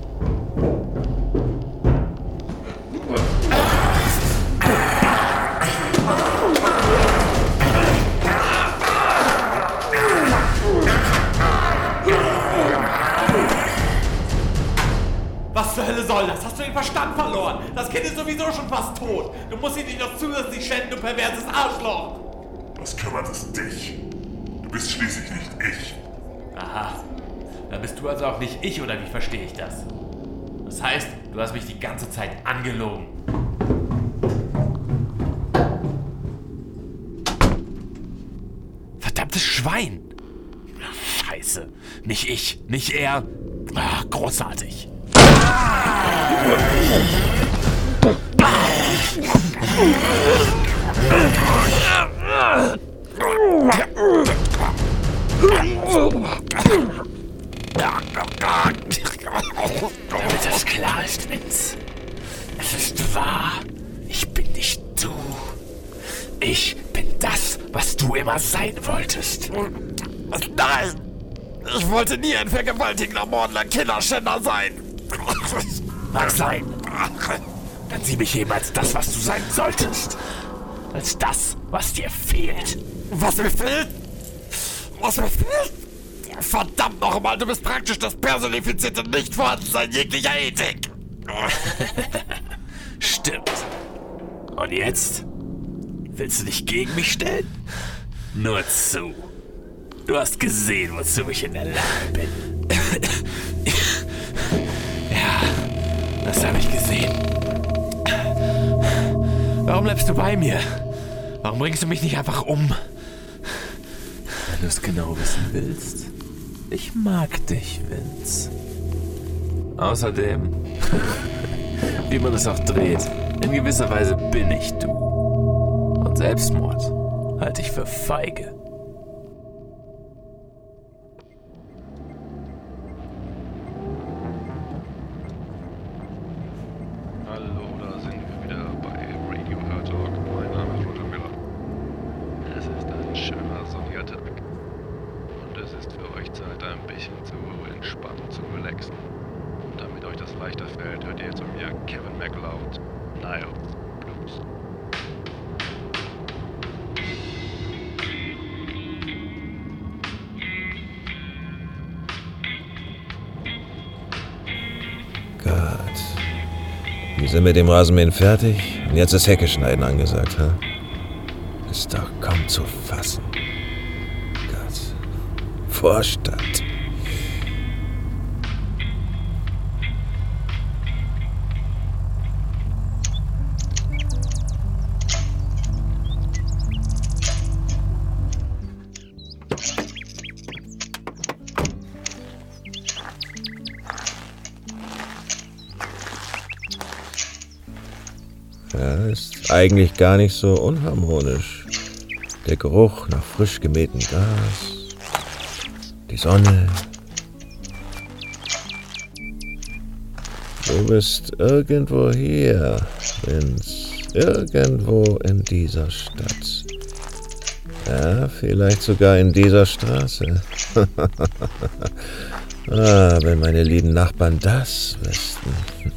Was zur Hölle soll das? Hast du den Verstand verloren? Das Kind ist sowieso schon fast tot. Du musst ihn nicht noch zusätzlich schänden, du perverses Arschloch. Was kümmert es dich? Du bist schließlich nicht ich. Aha. Dann bist du also auch nicht ich, oder wie verstehe ich das? Das heißt, du hast mich die ganze Zeit angelogen. Verdammtes Schwein! Scheiße. Nicht ich, nicht er. Ach, großartig. Damit das klar ist, Vince. Es ist wahr. Ich bin nicht du. Ich bin das, was du immer sein wolltest. Nein! Ich wollte nie ein vergewaltigender, mordender Killerschänder sein. Mag sein. Dann sieh mich eben als das, was du sein solltest. Als das, was dir fehlt. Was mir fehlt? Was mir fehlt? Verdammt nochmal, du bist praktisch das personifizierte Nichtvorhandensein jeglicher Ethik. Stimmt. Und jetzt? Willst du dich gegen mich stellen? Nur zu. Du hast gesehen, wozu ich in der Lage bin. Ja, das habe ich gesehen. Warum bleibst du bei mir? Warum bringst du mich nicht einfach um? Wenn du es genau wissen willst. Ich mag dich, Vince. Außerdem, wie man es auch dreht, in gewisser Weise bin ich du. Und Selbstmord halte ich für feige. Hallo, da sind wir wieder bei Radio Hard Talk. Mein Name ist Roger Miller. Es ist ein schöner sonniger Tag. Und es ist für euch Zeit, ein bisschen zu entspannen, zu relaxen. Und damit euch das leichter fällt, hört ihr jetzt von mir Kevin MacLeod, Nile Blues. Gott. Wir sind mit dem Rasenmähen fertig und jetzt ist Hecke-Schneiden angesagt, ha? Ist doch kaum zu fassen. Gott. Vorstadt. Ja, ist eigentlich gar nicht so unharmonisch. Der Geruch nach frisch gemähtem Gras, die Sonne. Du bist irgendwo hier, Vince. Irgendwo in dieser Stadt. Ja, vielleicht sogar in dieser Straße. Ah, wenn meine lieben Nachbarn das wüssten.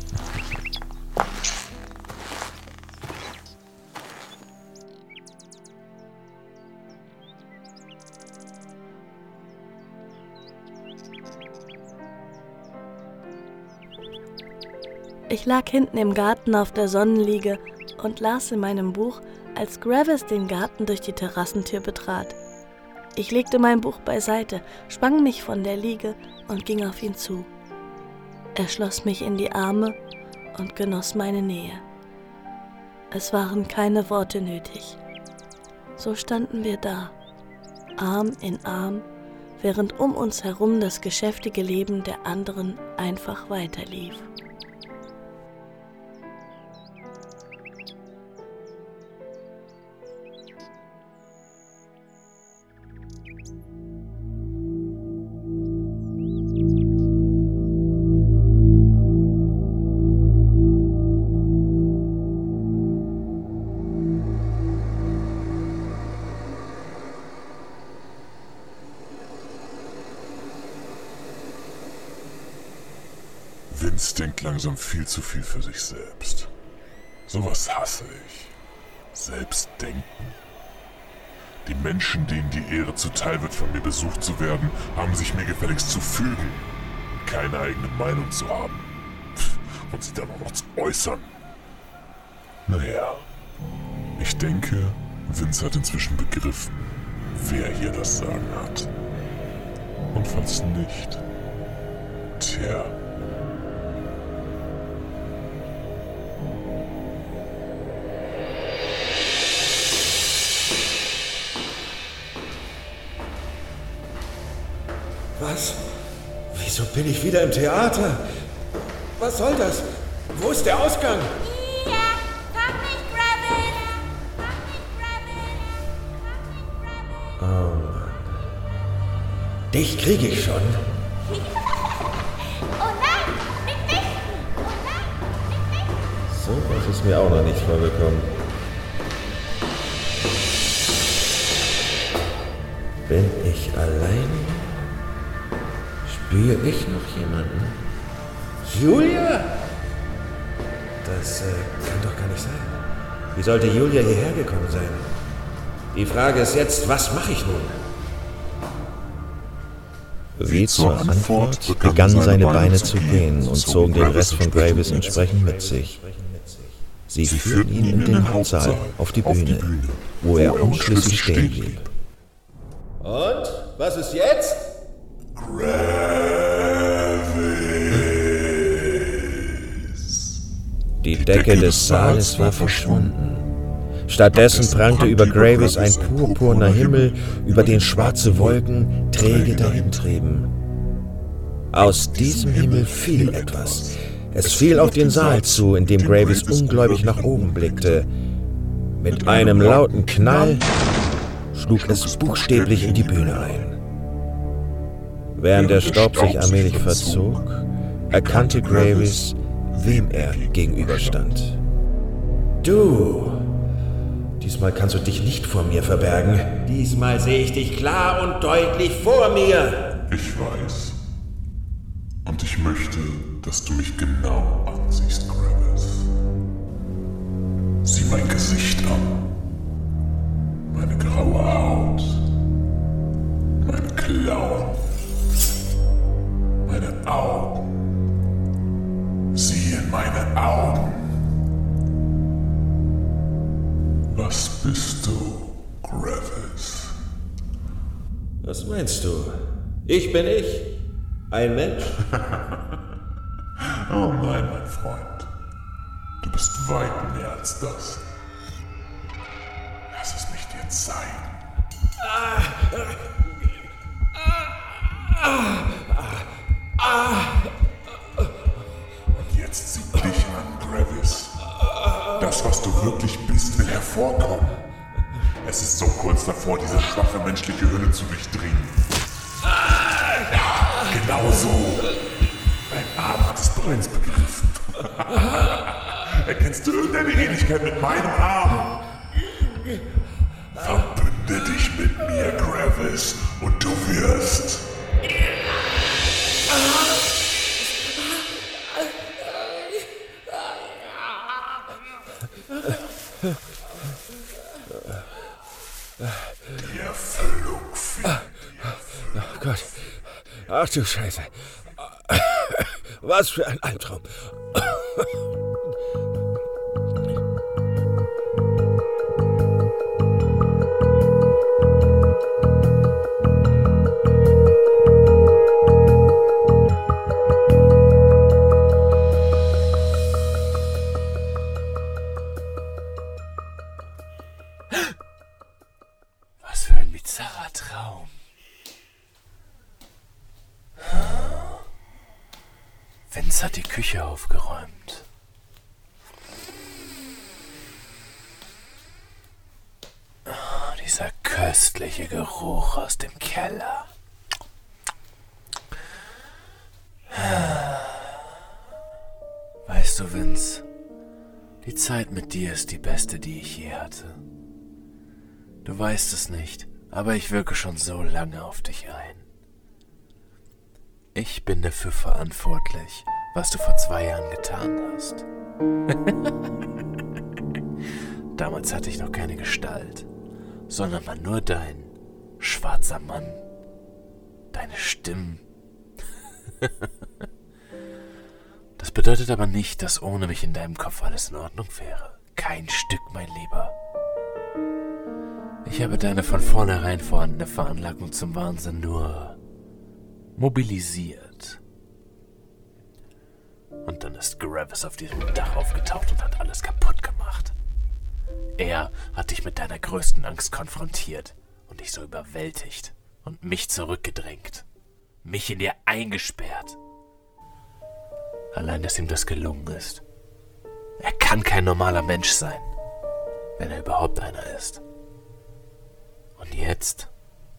Ich lag hinten im Garten auf der Sonnenliege und las in meinem Buch, als Gravis den Garten durch die Terrassentür betrat. Ich legte mein Buch beiseite, schwang mich von der Liege und ging auf ihn zu. Er schloss mich in die Arme und genoss meine Nähe. Es waren keine Worte nötig. So standen wir da, Arm in Arm, während um uns herum das geschäftige Leben der anderen einfach weiterlief. Vince denkt langsam viel zu viel für sich selbst. Sowas hasse ich. Selbstdenken. Die Menschen, denen die Ehre zuteil wird, von mir besucht zu werden, haben sich mir gefälligst zu fügen und keine eigene Meinung zu haben. Und sie dann auch noch zu äußern. Naja, ich denke, Vince hat inzwischen begriffen, wer hier das Sagen hat. Und falls nicht, tja. Was? Wieso bin ich wieder im Theater? Was soll das? Wo ist der Ausgang? Hier! Fang mich, Gravis! Fang mich, Gravis! Oh Mann. Dich kriege ich schon. Oh nein! Nicht mich! Oh nein! Nicht mich! So was ist mir auch noch nicht vorgekommen. Bin ich allein? Spüre ich noch jemanden? Julia? Das äh, kann doch gar nicht sein. Wie sollte Julia hierher gekommen sein? Die Frage ist jetzt, was mache ich nun? Wie zur Antwort begannen seine Beine zu gehen und zogen den Rest von Gravis entsprechend mit sich. Sie führten ihn in den Hauptsaal auf die Bühne, wo er unschlüssig stehen blieb. Und? Was ist jetzt? Die Decke des Saales war verschwunden Stattdessen prangte über Gravis ein purpurner Himmel, über den schwarze Wolken träge dahintrieben. Aus diesem Himmel fiel etwas. Es fiel auf den Saal zu, in dem Gravis ungläubig nach oben blickte. Mit einem lauten Knall schlug es buchstäblich in die Bühne ein. Während der Staub sich allmählich verzog, erkannte Gravis, wem er gegenüberstand. Du! Diesmal kannst du dich nicht vor mir verbergen. Diesmal sehe ich dich klar und deutlich vor mir. Ich weiß. Und ich möchte, dass du mich genau ansiehst, Gravis. Sieh mein Gesicht an. Meine graue Haut. Meine Klauen. Meine Augen. Sieh in meine Augen. Was bist du, Gravis? Was meinst du? Ich bin ich? Ein Mensch? Oh nein, mein Freund. Du bist weit mehr als das. Lass es mich dir zeigen. Ah, ah, ah, ah. Und jetzt sieh dich an, Gravis. Das, was du wirklich bist, will hervorkommen. Es ist so kurz davor, diese schwache menschliche Hülle zu durchdringen. Ja, genau so. Dein Arm hat es bereits begriffen. Erkennst du irgendeine Ähnlichkeit mit meinem Arm? Verbünde dich mit mir, Gravis, und du wirst... die Erfüllung finden. Oh Gott. Ach du Scheiße. Was für ein Albtraum. Was für ein bizarrer Traum. Vince hat die Küche aufgeräumt. Oh, dieser köstliche Geruch aus dem Keller. Weißt du, Vince, die Zeit mit dir ist die beste, die ich je hatte. Du weißt es nicht, aber ich wirke schon so lange auf dich ein. Ich bin dafür verantwortlich, was du vor zwei Jahren getan hast. Damals hatte ich noch keine Gestalt, sondern war nur dein schwarzer Mann. Deine Stimmen. Das bedeutet aber nicht, dass ohne mich in deinem Kopf alles in Ordnung wäre. Kein Stück, mein Lieber. Ich habe deine von vornherein vorhandene Veranlagung zum Wahnsinn nur mobilisiert. Und dann ist Gravis auf diesem Dach aufgetaucht und hat alles kaputt gemacht. Er hat dich mit deiner größten Angst konfrontiert und dich so überwältigt und mich zurückgedrängt. Mich in dir eingesperrt. Allein, dass ihm das gelungen ist. Er kann kein normaler Mensch sein, wenn er überhaupt einer ist. Und jetzt?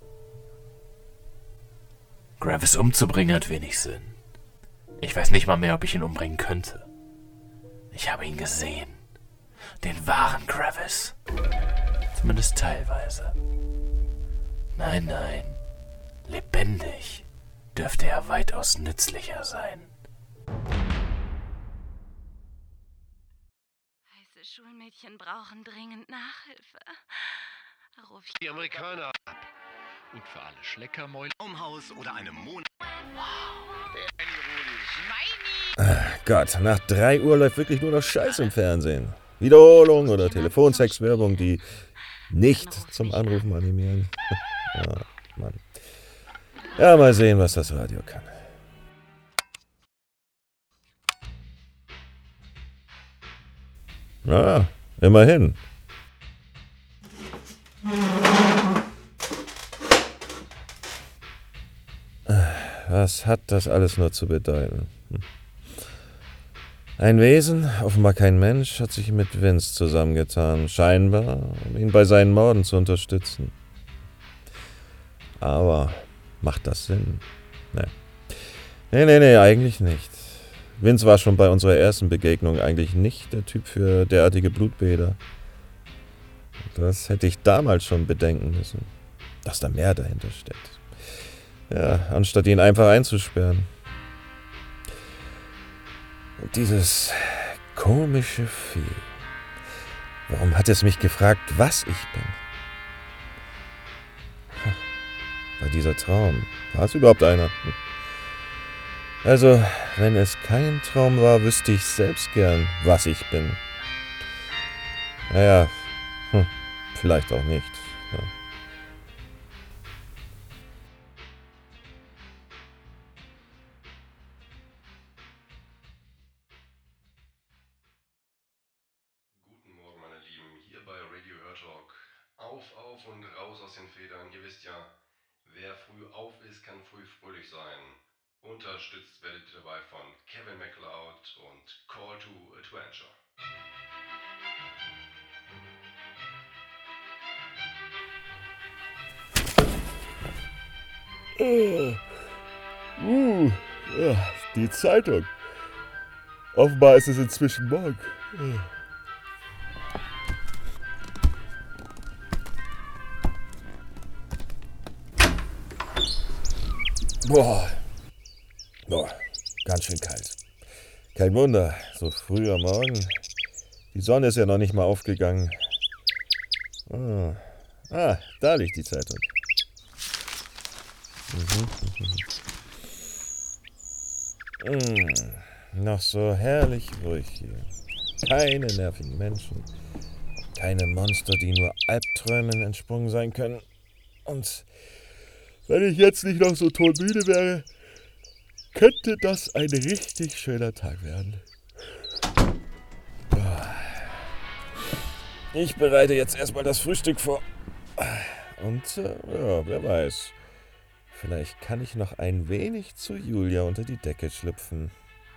Gravis umzubringen hat wenig Sinn. Ich weiß nicht mal mehr, ob ich ihn umbringen könnte. Ich habe ihn gesehen. Den wahren Gravis. Zumindest teilweise. Nein, nein. Lebendig dürfte er weitaus nützlicher sein. Heiße Schulmädchen brauchen dringend Nachhilfe. Ruf ich die Amerikaner ab. Und für alle Schleckermäuler im Haus oder einem Monat. Ach Gott, nach drei Uhr läuft wirklich nur noch Scheiß im Fernsehen. Wiederholung oder Telefonsex-Werbung, die nicht zum Anrufen animieren. Ja, Mann. Ja, mal sehen, was das Radio kann. Na, immerhin. Was hat das alles nur zu bedeuten? Hm. Ein Wesen, offenbar kein Mensch, hat sich mit Vince zusammengetan, scheinbar, um ihn bei seinen Morden zu unterstützen. Aber macht das Sinn? Nee. Nee, nee, nee, eigentlich nicht. Vince war schon bei unserer ersten Begegnung eigentlich nicht der Typ für derartige Blutbäder. Das hätte ich damals schon bedenken müssen, dass da mehr dahinter steckt. Ja, anstatt ihn einfach einzusperren. Und dieses komische Vieh. Warum hat es mich gefragt, was ich bin? War dieser Traum? War es überhaupt einer? Also, wenn es kein Traum war, wüsste ich selbst gern, was ich bin. Naja, hm, vielleicht auch nicht. Ja. Guten Morgen, meine Lieben, hier bei Radio Hörtalk. Auf, auf und raus aus den Federn. Ihr wisst ja, wer früh auf ist, kann früh fröhlich sein. Unterstützt werdet ihr dabei von Kevin MacLeod und Call to Adventure. Uh, uh, ja, die Zeitung. Offenbar ist es inzwischen morgen. Uh. Boah. Boah, ganz schön kalt. Kein Wunder, so früh am Morgen. Die Sonne ist ja noch nicht mal aufgegangen. Ah, ah da liegt die Zeitung. Mhm. Mm, noch so herrlich ruhig hier. Keine nervigen Menschen. Keine Monster, die nur Albträumen entsprungen sein können. Und wenn ich jetzt nicht noch so todmüde wäre, könnte das ein richtig schöner Tag werden. Ich bereite jetzt erstmal das Frühstück vor. Und, äh, ja, wer weiß. Vielleicht kann ich noch ein wenig zu Julia unter die Decke schlüpfen.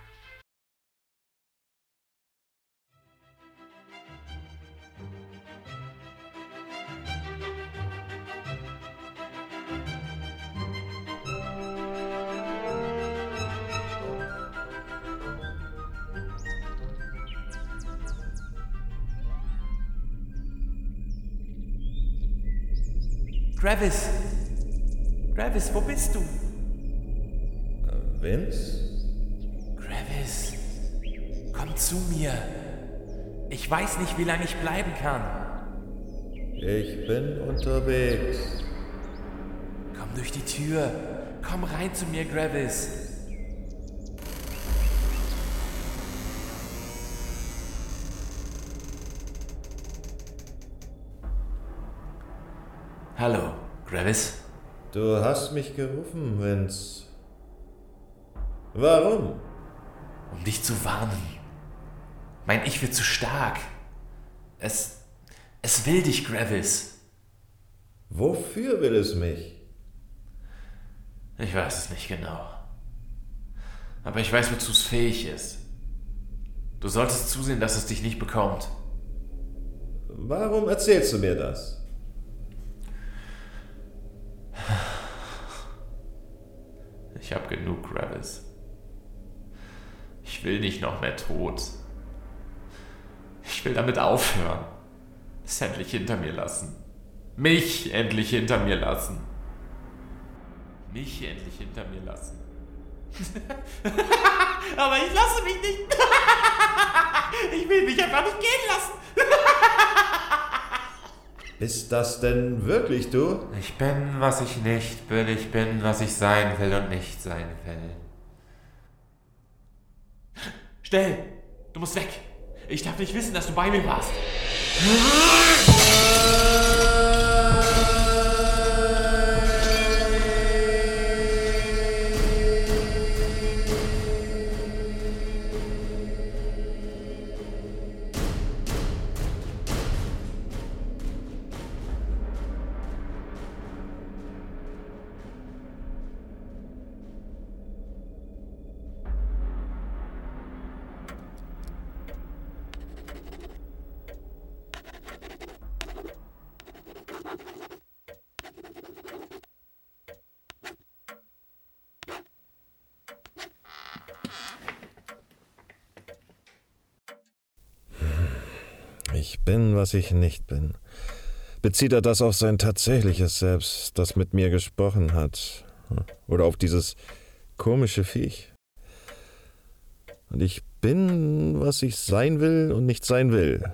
Gravis! Gravis, wo bist du? Vince? Gravis, komm zu mir. Ich weiß nicht, wie lange ich bleiben kann. Ich bin unterwegs. Komm durch die Tür. Komm rein zu mir, Gravis. Hallo, Gravis. Du hast mich gerufen, Vince. Warum? Um dich zu warnen. Mein Ich wird zu stark. Es... Es will dich, Gravis. Wofür will es mich? Ich weiß es nicht genau. Aber ich weiß, wozu es fähig ist. Du solltest zusehen, dass es dich nicht bekommt. Warum erzählst du mir das? Ich hab genug, Gravis. Ich will nicht noch mehr tot. Ich will damit aufhören. Es endlich hinter mir lassen. Mich endlich hinter mir lassen. Mich endlich hinter mir lassen. Aber ich lasse mich nicht. Ich will mich einfach nicht gehen lassen. Ist das denn wirklich du? Ich bin, was ich nicht bin. Ich bin, was ich sein will und nicht sein will. Schnell! Du musst weg! Ich darf nicht wissen, dass du bei mir warst. bin, was ich nicht bin? Bezieht er das auf sein tatsächliches Selbst, das mit mir gesprochen hat? Oder auf dieses komische Viech? Und ich bin, was ich sein will und nicht sein will.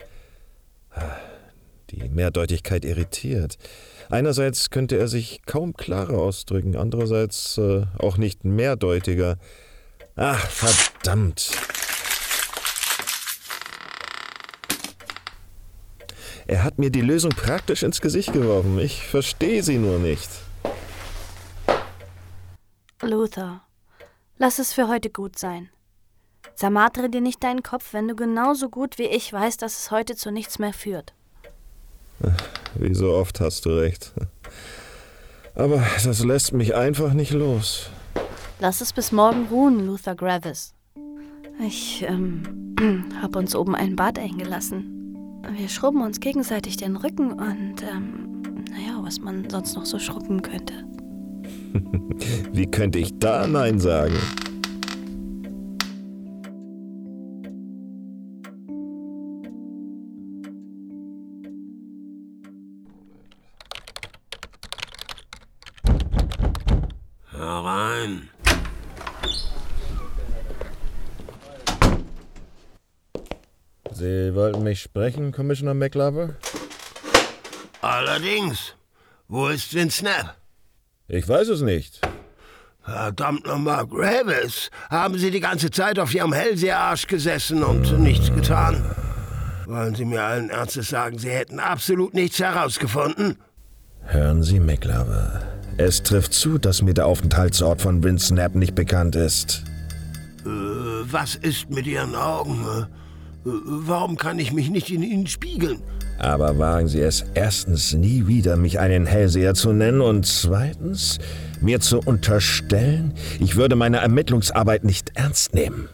Die Mehrdeutigkeit irritiert. Einerseits könnte er sich kaum klarer ausdrücken, andererseits äh, auch nicht mehrdeutiger. Ach, verdammt. Er hat mir die Lösung praktisch ins Gesicht geworfen. Ich verstehe sie nur nicht. Luther, lass es für heute gut sein. Zermartere dir nicht deinen Kopf, wenn du genauso gut wie ich weißt, dass es heute zu nichts mehr führt. Wie so oft hast du recht. Aber das lässt mich einfach nicht los. Lass es bis morgen ruhen, Luther Gravis. Ich, ähm, hab uns oben ein Bad eingelassen. Wir schrubben uns gegenseitig den Rücken und, ähm, naja, was man sonst noch so schrubben könnte. Wie könnte ich da Nein sagen? Herein. Sie wollten mich sprechen, Commissioner McLover? Allerdings. Wo ist Vince Knapp? Ich weiß es nicht. Verdammt nochmal, Gravis. Haben Sie die ganze Zeit auf Ihrem Hellseherarsch gesessen und nichts getan? Wollen Sie mir allen Ernstes sagen, Sie hätten absolut nichts herausgefunden? Hören Sie, McLover. Es trifft zu, dass mir der Aufenthaltsort von Vince Knapp nicht bekannt ist. Äh, was ist mit Ihren Augen? Äh, warum kann ich mich nicht in ihnen spiegeln? Aber wagen Sie es erstens nie wieder, mich einen Hellseher zu nennen und zweitens mir zu unterstellen, ich würde meine Ermittlungsarbeit nicht ernst nehmen.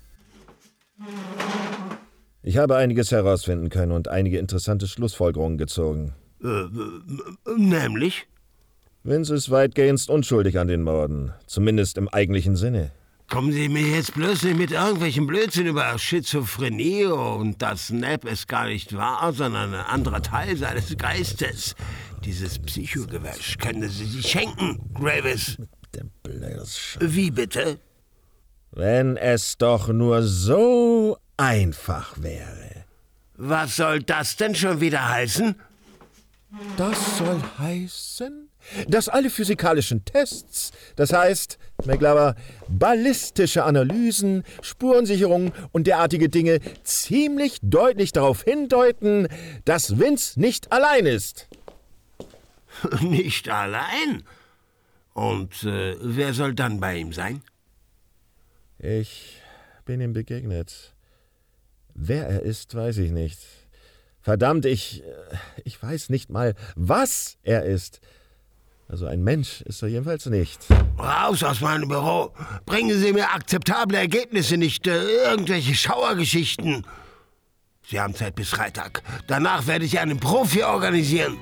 Ich habe einiges herausfinden können und einige interessante Schlussfolgerungen gezogen. Äh, nämlich? Vince ist weitgehend unschuldig an den Morden, zumindest im eigentlichen Sinne. Kommen Sie mir jetzt bloß nicht mit irgendwelchem Blödsinn über Schizophrenie und dass Knapp es gar nicht war, sondern ein anderer Teil seines Geistes. Dieses Psychogewäsch können Sie sich schenken, Gravis. Wie bitte? Wenn es doch nur so einfach wäre. Was soll das denn schon wieder heißen? Das soll heißen, dass alle physikalischen Tests, das heißt, McLover, ballistische Analysen, Spurensicherung und derartige Dinge ziemlich deutlich darauf hindeuten, dass Vince nicht allein ist. Nicht allein? Und äh, wer soll dann bei ihm sein? Ich bin ihm begegnet. Wer er ist, weiß ich nicht. Verdammt, ich, ich weiß nicht mal, was er ist. Also ein Mensch ist er jedenfalls nicht. Raus aus meinem Büro. Bringen Sie mir akzeptable Ergebnisse, nicht äh, irgendwelche Schauergeschichten. Sie haben Zeit bis Freitag. Danach werde ich einen Profi organisieren.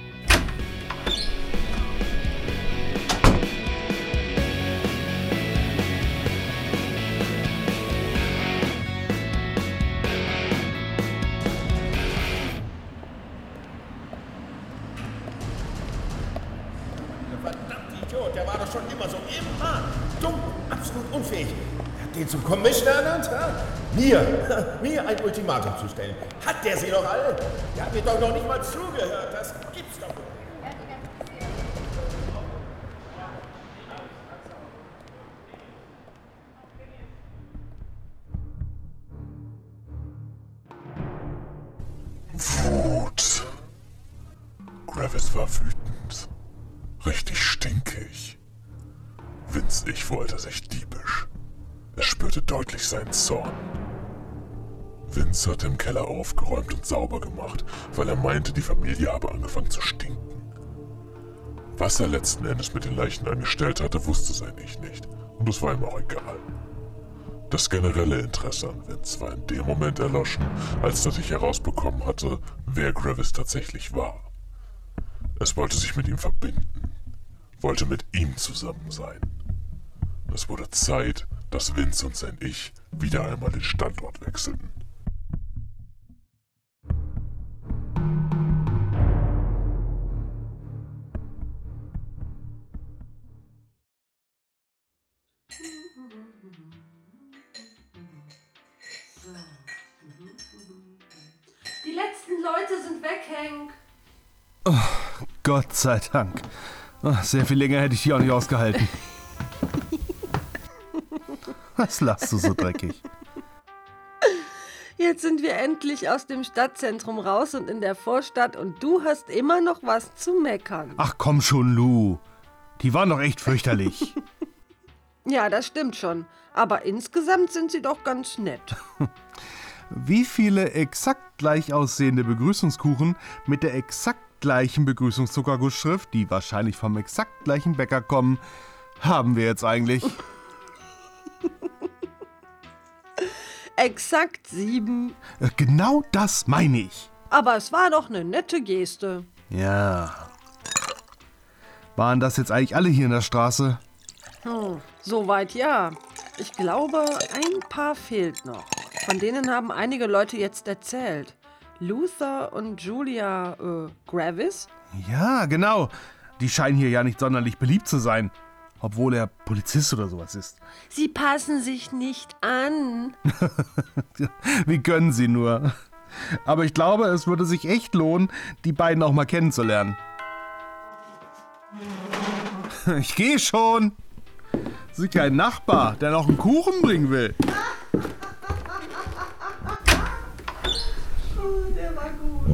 Der war doch schon immer so immer dumm, absolut unfähig. Er hat den zum Commissioner ernannt, ha? Mir, mir ein Ultimatum zu stellen. Hat der sie doch alle? Der hat mir doch noch nicht mal zugehört. Das gibt's doch nicht. Wut. Gravis war wütend. Richtig stinkig. Vince ich wollte sich diebisch. Er spürte deutlich seinen Zorn. Vince hatte im Keller aufgeräumt und sauber gemacht, weil er meinte, die Familie habe angefangen zu stinken. Was er letzten Endes mit den Leichen angestellt hatte, wusste sein Ich nicht. Und es war ihm auch egal. Das generelle Interesse an Vince war in dem Moment erloschen, als dass ich herausbekommen hatte, wer Gravis tatsächlich war. Es wollte sich mit ihm verbinden, wollte mit ihm zusammen sein. Es wurde Zeit, dass Vince und sein Ich wieder einmal den Standort wechselten. Leute sind weg, Hank. Oh, Gott sei Dank. Oh, sehr viel länger hätte ich die auch nicht ausgehalten. Was lachst du so dreckig? Jetzt sind wir endlich aus dem Stadtzentrum raus und in der Vorstadt und du hast immer noch was zu meckern. Ach komm schon, Lou. Die waren doch echt fürchterlich. Ja, das stimmt schon. Aber insgesamt sind sie doch ganz nett. Wie viele exakt gleich aussehende Begrüßungskuchen mit der exakt gleichen Begrüßungszuckergussschrift, die wahrscheinlich vom exakt gleichen Bäcker kommen, haben wir jetzt eigentlich? Exakt sieben. Genau das meine ich. Aber es war doch eine nette Geste. Ja. Waren das jetzt eigentlich alle hier in der Straße? Hm, soweit ja. Ich glaube, ein paar fehlt noch. Von denen haben einige Leute jetzt erzählt. Luther und Julia äh, Gravis? Ja, genau. Die scheinen hier ja nicht sonderlich beliebt zu sein. Obwohl er Polizist oder sowas ist. Sie passen sich nicht an. Wie können sie nur? Aber ich glaube, es würde sich echt lohnen, die beiden auch mal kennenzulernen. Ich gehe schon. Sieht ja ein Nachbar, der noch einen Kuchen bringen will. Oh, der war gut.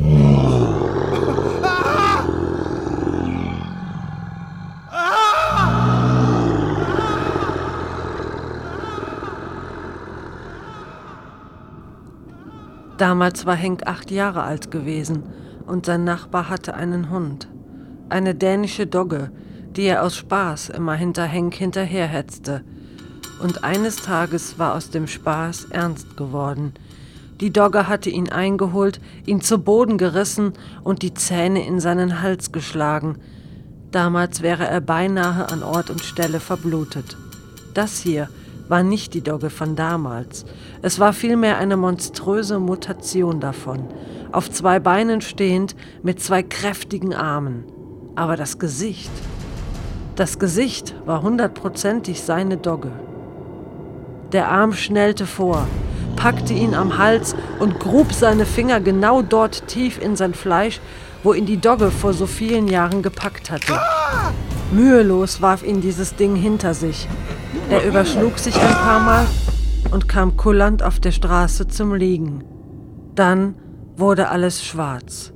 Damals war Hank acht Jahre alt gewesen und sein Nachbar hatte einen Hund. Eine dänische Dogge, die er aus Spaß immer hinter Hank hinterherhetzte. Und eines Tages war aus dem Spaß ernst geworden. Die Dogge hatte ihn eingeholt, ihn zu Boden gerissen und die Zähne in seinen Hals geschlagen. Damals wäre er beinahe an Ort und Stelle verblutet. Das hier war nicht die Dogge von damals. Es war vielmehr eine monströse Mutation davon, auf zwei Beinen stehend, mit zwei kräftigen Armen. Aber das Gesicht, das Gesicht war hundertprozentig seine Dogge. Der Arm schnellte vor, packte ihn am Hals und grub seine Finger genau dort tief in sein Fleisch, wo ihn die Dogge vor so vielen Jahren gepackt hatte. Mühelos warf ihn dieses Ding hinter sich. Er überschlug sich ein paar Mal und kam kullernd auf der Straße zum Liegen. Dann wurde alles schwarz.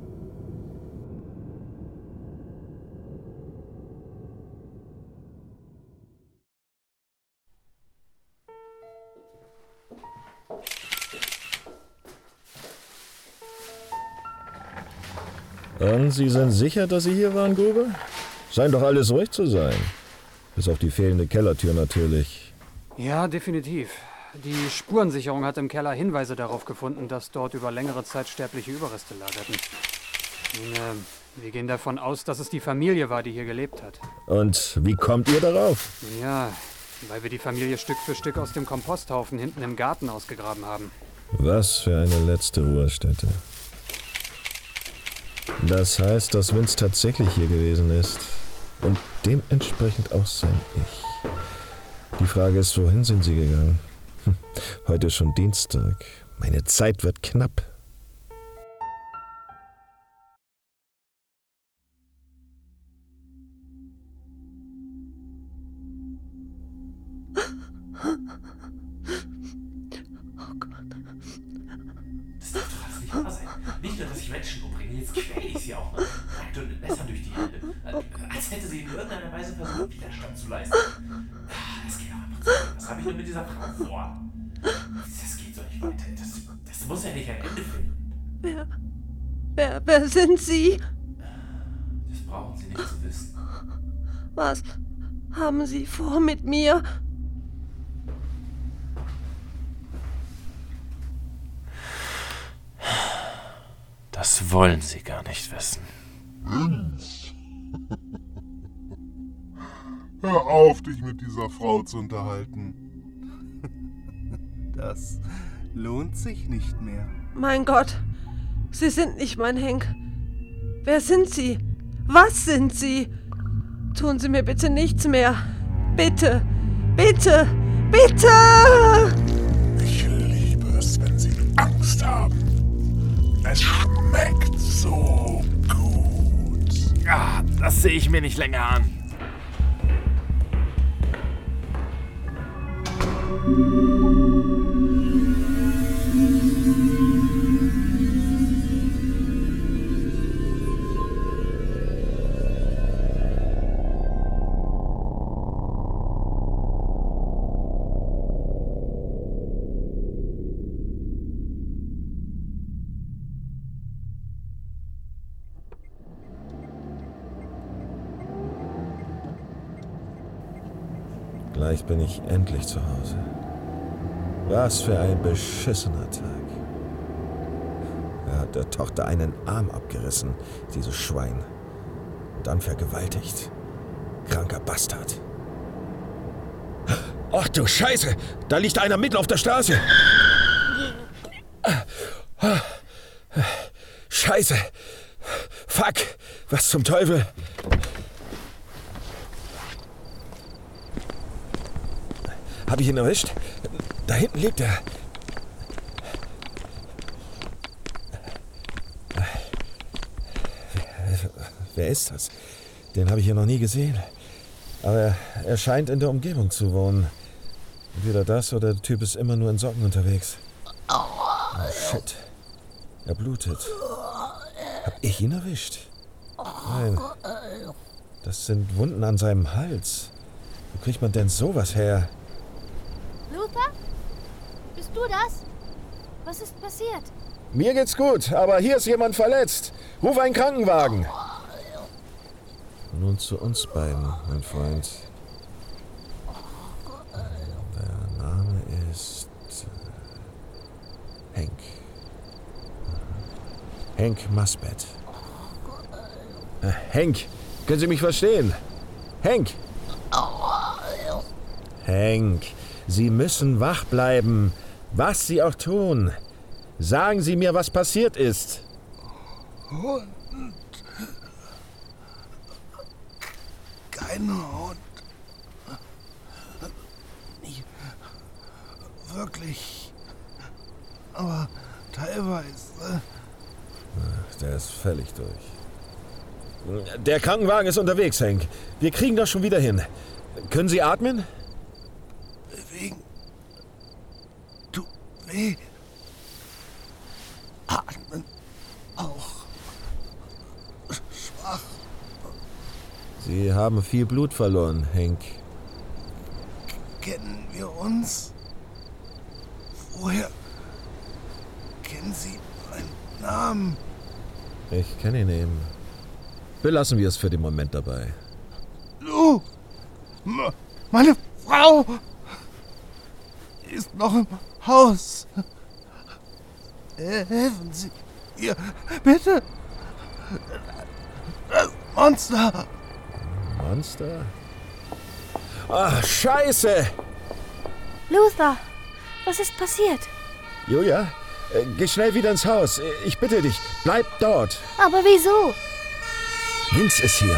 Und Sie sind sicher, dass Sie hier waren, Gruber? Scheint doch alles ruhig zu sein. Bis auf die fehlende Kellertür natürlich. Ja, definitiv. Die Spurensicherung hat im Keller Hinweise darauf gefunden, dass dort über längere Zeit sterbliche Überreste lagerten. Nun, äh, wir gehen davon aus, dass es die Familie war, die hier gelebt hat. Und wie kommt ihr darauf? Ja, weil wir die Familie Stück für Stück aus dem Komposthaufen hinten im Garten ausgegraben haben. Was für eine letzte Ruhestätte. Das heißt, dass Vince tatsächlich hier gewesen ist. Und dementsprechend auch sein Ich. Die Frage ist, wohin sind Sie gegangen? Hm, heute ist schon Dienstag. Meine Zeit wird knapp. Oh Gott. Das darf doch alles nicht wahr sein. Nicht nur, dass ich Menschen umbringe, jetzt quäle ich sie auch noch. Jagd und mit Messern durch die Hände. Als hätte sie in irgendeiner Weise versucht, Widerstand zu leisten. Das geht aber nicht. Was habe ich denn mit dieser Frau vor? Das geht so nicht weiter. Das, das muss ja nicht ein Ende finden. Wer, wer, wer sind Sie? Das brauchen Sie nicht zu wissen. Was haben Sie vor mit mir? Das wollen Sie gar nicht wissen. Vince. Hör auf, dich mit dieser Frau zu unterhalten. Das lohnt sich nicht mehr. Mein Gott, Sie sind nicht mein Hank. Wer sind Sie? Was sind Sie? Tun Sie mir bitte nichts mehr. Bitte, bitte, bitte! Ich liebe es, wenn Sie Angst haben. Es schmeckt so gut. Ah, das sehe ich mir nicht länger an. Gleich bin ich endlich zu Hause. Was für ein beschissener Tag. Er hat der Tochter einen Arm abgerissen, dieses Schwein. Und dann vergewaltigt. Kranker Bastard. Ach du Scheiße! Da liegt einer mitten auf der Straße! Scheiße! Fuck! Was zum Teufel? Hab ich ihn erwischt? Da hinten liegt er. Wer ist das? Den habe ich hier noch nie gesehen. Aber er scheint in der Umgebung zu wohnen. Entweder das oder der Typ ist immer nur in Socken unterwegs. Oh, shit. Er blutet. Hab ich ihn erwischt? Nein. Das sind Wunden an seinem Hals. Wo kriegt man denn sowas her? Luther? Bist du das? Was ist passiert? Mir geht's gut, aber hier ist jemand verletzt. Ruf einen Krankenwagen. Nun zu uns beiden, mein Freund. Der Name ist äh, Hank. Hank Musbett. Äh, Hank, können Sie mich verstehen? Hank! Hank, Sie müssen wach bleiben, was Sie auch tun. Sagen Sie mir, was passiert ist. Hund. Kein Hund. Nicht wirklich. Aber teilweise. Der ist völlig durch. Der Krankenwagen ist unterwegs, Hank. Wir kriegen das schon wieder hin. Können Sie atmen? Bewegen. Tut weh. Atmen auch. Schwach. Sie haben viel Blut verloren, Hank. Kennen wir uns? Woher kennen Sie meinen Namen? Ich kenne ihn eben. Belassen wir es für den Moment dabei. Lou! Meine Frau ist noch im Haus. Helfen Sie ihr, bitte. Das Monster. Monster? Ach, Scheiße! Luther, was ist passiert? Julia, äh, geh schnell wieder ins Haus. Ich bitte dich, bleib dort. Aber wieso? Vince ist hier.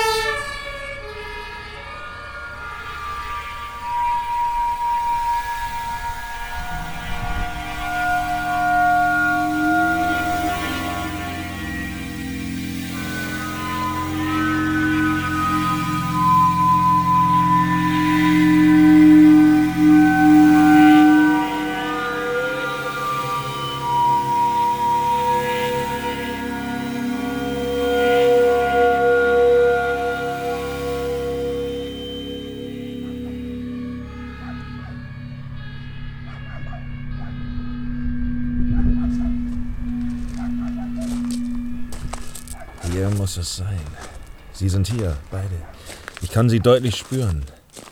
Hier muss es sein. Sie sind hier, beide. Ich kann sie deutlich spüren.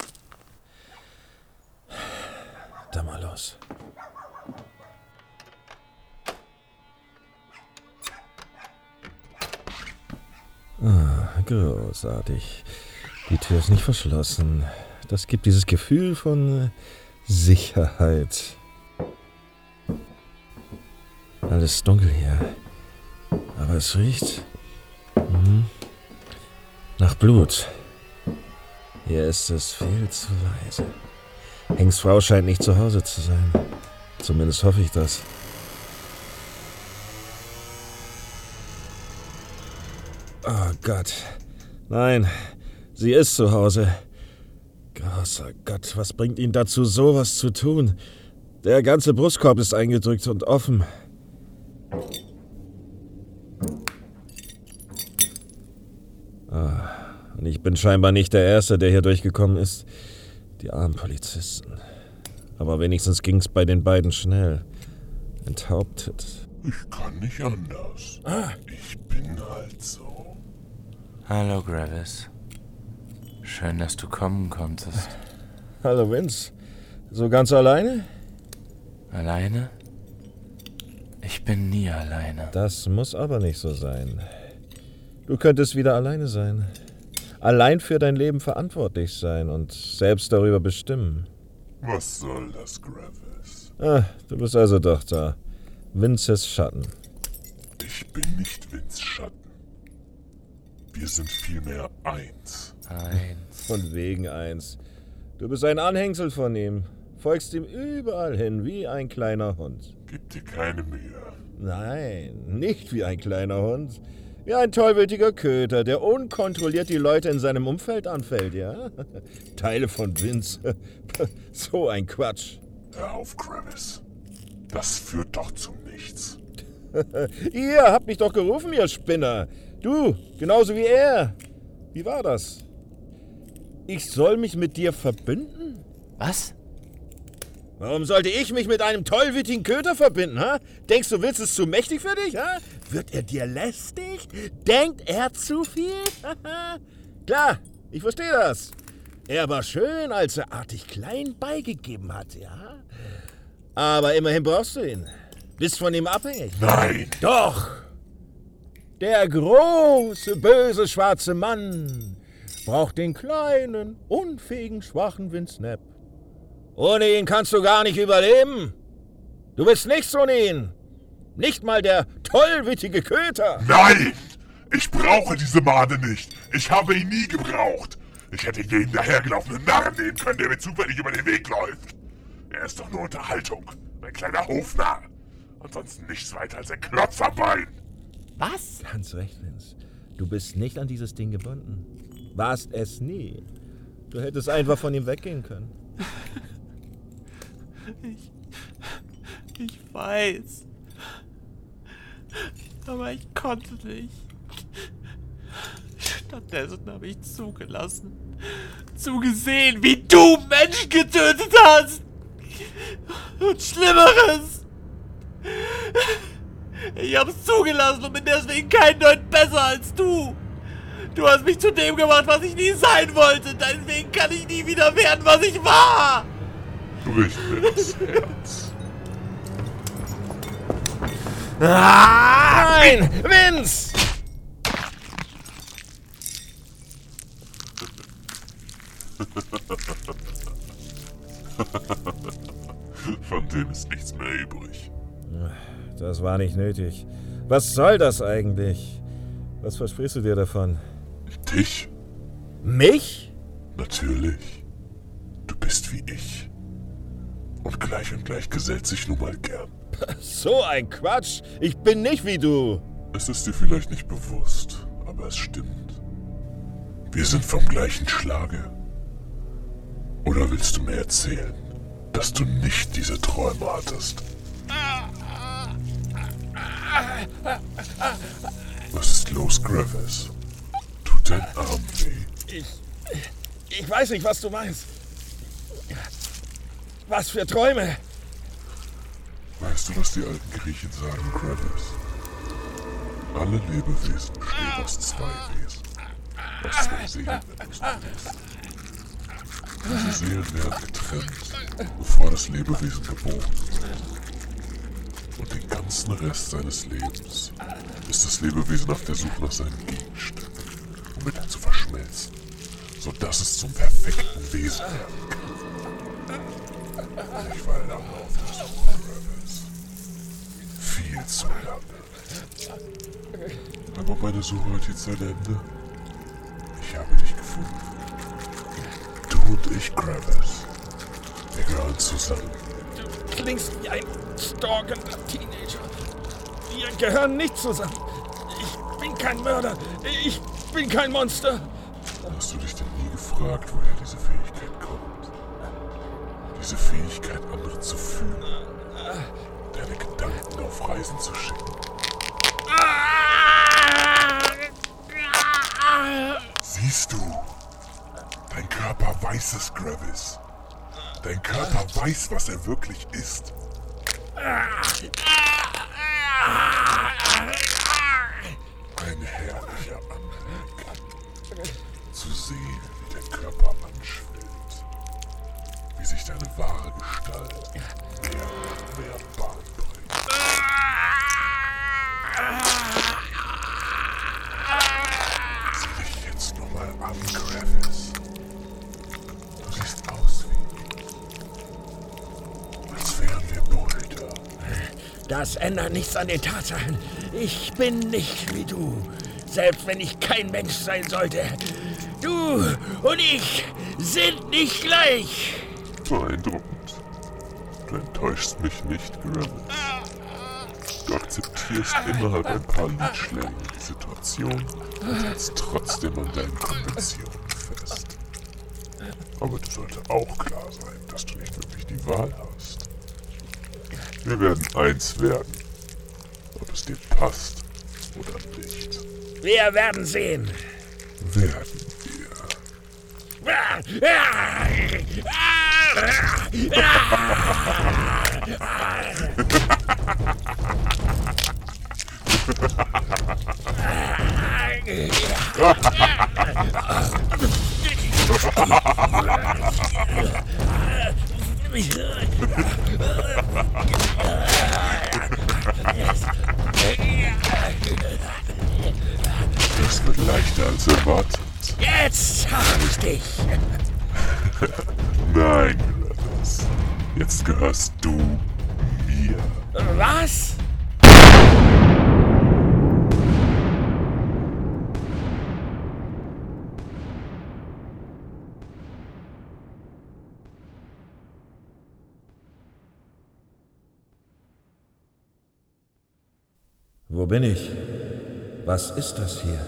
Da mal los. Ah, großartig. Die Tür ist nicht verschlossen. Das gibt dieses Gefühl von Sicherheit. Alles dunkel hier. Aber es riecht mhm. nach Blut. Hier ist es viel zu leise. Hanks Frau scheint nicht zu Hause zu sein. Zumindest hoffe ich das. Gott. Nein, sie ist zu Hause. Großer Gott, was bringt ihn dazu, sowas zu tun? Der ganze Brustkorb ist eingedrückt und offen. Ah, und ich bin scheinbar nicht der Erste, der hier durchgekommen ist. Die armen Polizisten. Aber wenigstens ging's bei den beiden schnell. Enthauptet. Ich kann nicht anders. Ah. Ich bin halt so. Hallo, Gravis. Schön, dass du kommen konntest. Hallo, Vince. So ganz alleine? Alleine? Ich bin nie alleine. Das muss aber nicht so sein. Du könntest wieder alleine sein. Allein für dein Leben verantwortlich sein und selbst darüber bestimmen. Was soll das, Gravis? Ah, du bist also doch da. Vinces Schatten. Ich bin nicht Vinces Schatten. Wir sind vielmehr eins. Eins. Von wegen eins. Du bist ein Anhängsel von ihm. Folgst ihm überall hin, wie ein kleiner Hund. Gib dir keine Mühe. Nein, nicht wie ein kleiner Hund. Wie ein tollwütiger Köter, der unkontrolliert die Leute in seinem Umfeld anfällt, ja? Teile von Vince. So ein Quatsch. Hör auf, Gravis. Das führt doch zu nichts. Ihr habt mich doch gerufen, ihr Spinner. Du, genauso wie er. Wie war das? Ich soll mich mit dir verbünden? Was? Warum sollte ich mich mit einem tollwütigen Köter verbinden, ha? Denkst du, Vince ist zu mächtig für dich, ha? Wird er dir lästig? Denkt er zu viel? Klar, ich verstehe das. Er war schön, als er artig klein beigegeben hat, ja? Aber immerhin brauchst du ihn. Bist von ihm abhängig. Nein. Doch. Der große, böse, schwarze Mann braucht den kleinen, unfähigen, schwachen Vince Knapp. Ohne ihn kannst du gar nicht überleben. Du bist nichts ohne ihn. Nicht mal der tollwütige Köter. Nein! Ich brauche diese Made nicht. Ich habe ihn nie gebraucht. Ich hätte jeden dahergelaufenen Narren nehmen können, der mir zufällig über den Weg läuft. Er ist doch nur Unterhaltung. Ein kleiner Hofnarr. Ansonsten nichts weiter als ein Klotz am Bein. Was? Ganz recht, Vince. Du bist nicht an dieses Ding gebunden. Warst es nie. Du hättest einfach von ihm weggehen können. Ich, ich weiß. Aber ich konnte nicht. Stattdessen habe ich zugelassen, zugesehen, wie du Menschen getötet hast. Und Schlimmeres. Ich hab's zugelassen und bin deswegen kein Deut besser als du. Du hast mich zu dem gemacht, was ich nie sein wollte. Deswegen kann ich nie wieder werden, was ich war. Bricht mir das Herz. Nein! Vince! Von dem ist nichts mehr übrig. Das war nicht nötig. Was soll das eigentlich? Was versprichst du dir davon? Dich? Mich? Natürlich. Du bist wie ich. Und gleich und gleich gesellt sich nun mal gern. So ein Quatsch. Ich bin nicht wie du. Es ist dir vielleicht nicht bewusst, aber es stimmt. Wir sind vom gleichen Schlage. Oder willst du mir erzählen, dass du nicht diese Träume hattest? Was ist los, Gravis? Tut dein Arm weh? Ich... Ich weiß nicht, was du meinst. Was für Träume? Weißt du, was die alten Griechen sagen, Gravis? Alle Lebewesen bestehen aus zwei Wesen. Aus zwei Seelen, wenn du es willst. Diese Seelen werden getrennt, bevor das Lebewesen geboren wird. Und den ganzen Rest seines Lebens ist das Lebewesen auf der Suche nach seinem Gegenstück, um mit ihm zu verschmelzen, sodass es zum perfekten Wesen werden kann. Ich war lange auf der Suche, Gravis. Viel zu lange. Aber meine Suche hat jetzt ein Ende. Ich habe dich gefunden. Du und ich, Gravis. Wir gehören zusammen. Du klingst wie ein stalkender Teenager. Wir gehören nicht zusammen. Ich bin kein Mörder. Ich bin kein Monster. Hast du dich denn nie gefragt, woher diese Fähigkeit kommt? Diese Fähigkeit, andere zu fühlen. Deine Gedanken auf Reisen zu schicken. Siehst du? Dein Körper weiß es, Gravis. Dein Körper weiß, was er wirklich ist. Ein herrlicher Anblick. Zu sehen, wie der Körper anschwillt. Wie sich deine wahre Gestalt mehr und mehr Bahn bringt. Sieh dich jetzt nur mal an, Gravis. Du siehst aus wie... als wären wir Brüder. Das ändert nichts an den Tatsachen. Ich bin nicht wie du. Selbst wenn ich kein Mensch sein sollte. Du und ich sind nicht gleich. Beeindruckend. Du enttäuschst mich nicht, Gravis. Du akzeptierst immer ein paar Lidschläge die Situation und hältst trotzdem an deinen Konventionen fest. Aber dir sollte auch klar sein, dass du nicht wirklich die Wahl hast. Wir werden eins werden, ob es dir passt oder nicht. Wir werden sehen. Werden Das wird leichter als erwartet. Jetzt habe ich dich. Nein, Gravis. Jetzt gehörst du mir. Was? Wo bin ich? Was ist das hier?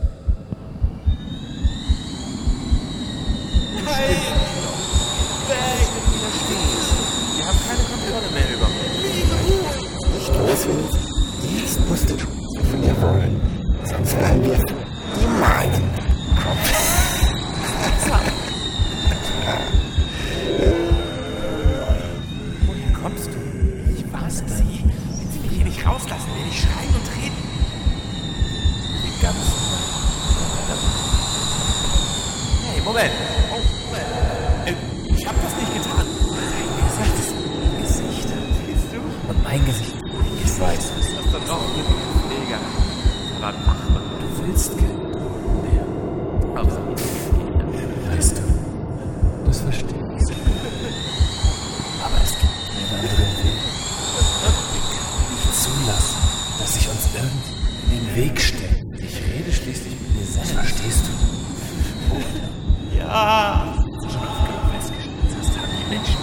Nein! Wir haben keine Kontrolle mehr über mich. Nicht los, Wills. Jetzt musst du von dir wollen. Sonst werden wir die meinen. Woher kommst du? Ich war's da. Wenn sie mich hier nicht rauslassen, werde ich schreien und treten. Die ganze Hey, Moment. Oh, Moment. Äh, ich hab das nicht getan. Dein Gesicht ist mein Gesicht. Siehst du? Und mein Gesicht. Ich weiß es. Das ist doch drauf mit dem Pfleger. Aber mach mal. Du willst keinen mehr. Aber weißt du, das verstehe ich. Aber es gibt einen anderen Weg. Wir können nicht zulassen, dass sich uns irgend in den Weg stellt. Ich rede schließlich mit mir selbst. Verstehst du? Oder? Ja. Schon oft genug festgestellt hast, haben die Menschen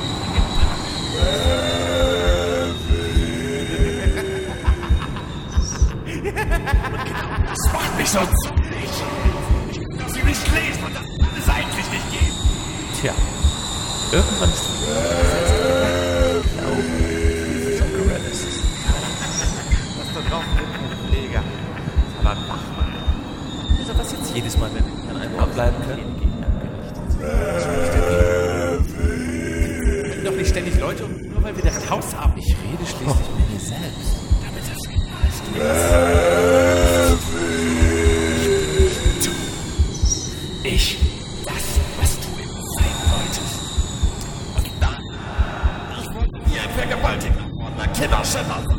das macht mich so zornig. Sie nicht lesen und das alles eigentlich nicht gehen. Tja, irgendwann ist es Glaube Gravis. Was da drauf mit Pfleger. Aber mach mal. Also was jetzt jedes Mal, wenn wir an einem ableiben können? Doch nicht ständig Leute, nur weil wir das Haus haben. Ich rede schließlich mit mir selbst. Damit das weißt du nichts. Du. Ich. Das, was du immer sein wolltest. Und dann. Ich wollte nie ein Vergewaltiger von einer Kinderschänder sein.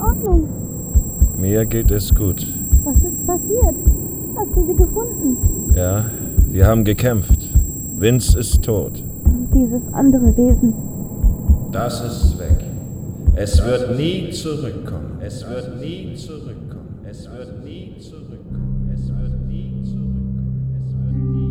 Ordnung? Mir geht es gut. Was ist passiert? Hast du sie gefunden? Ja, wir haben gekämpft. Vince ist tot. Und dieses andere Wesen? Das ist weg. Es wird nie zurückkommen. Es wird nie zurückkommen. Es wird nie zurückkommen. Es wird nie zurückkommen. Es wird nie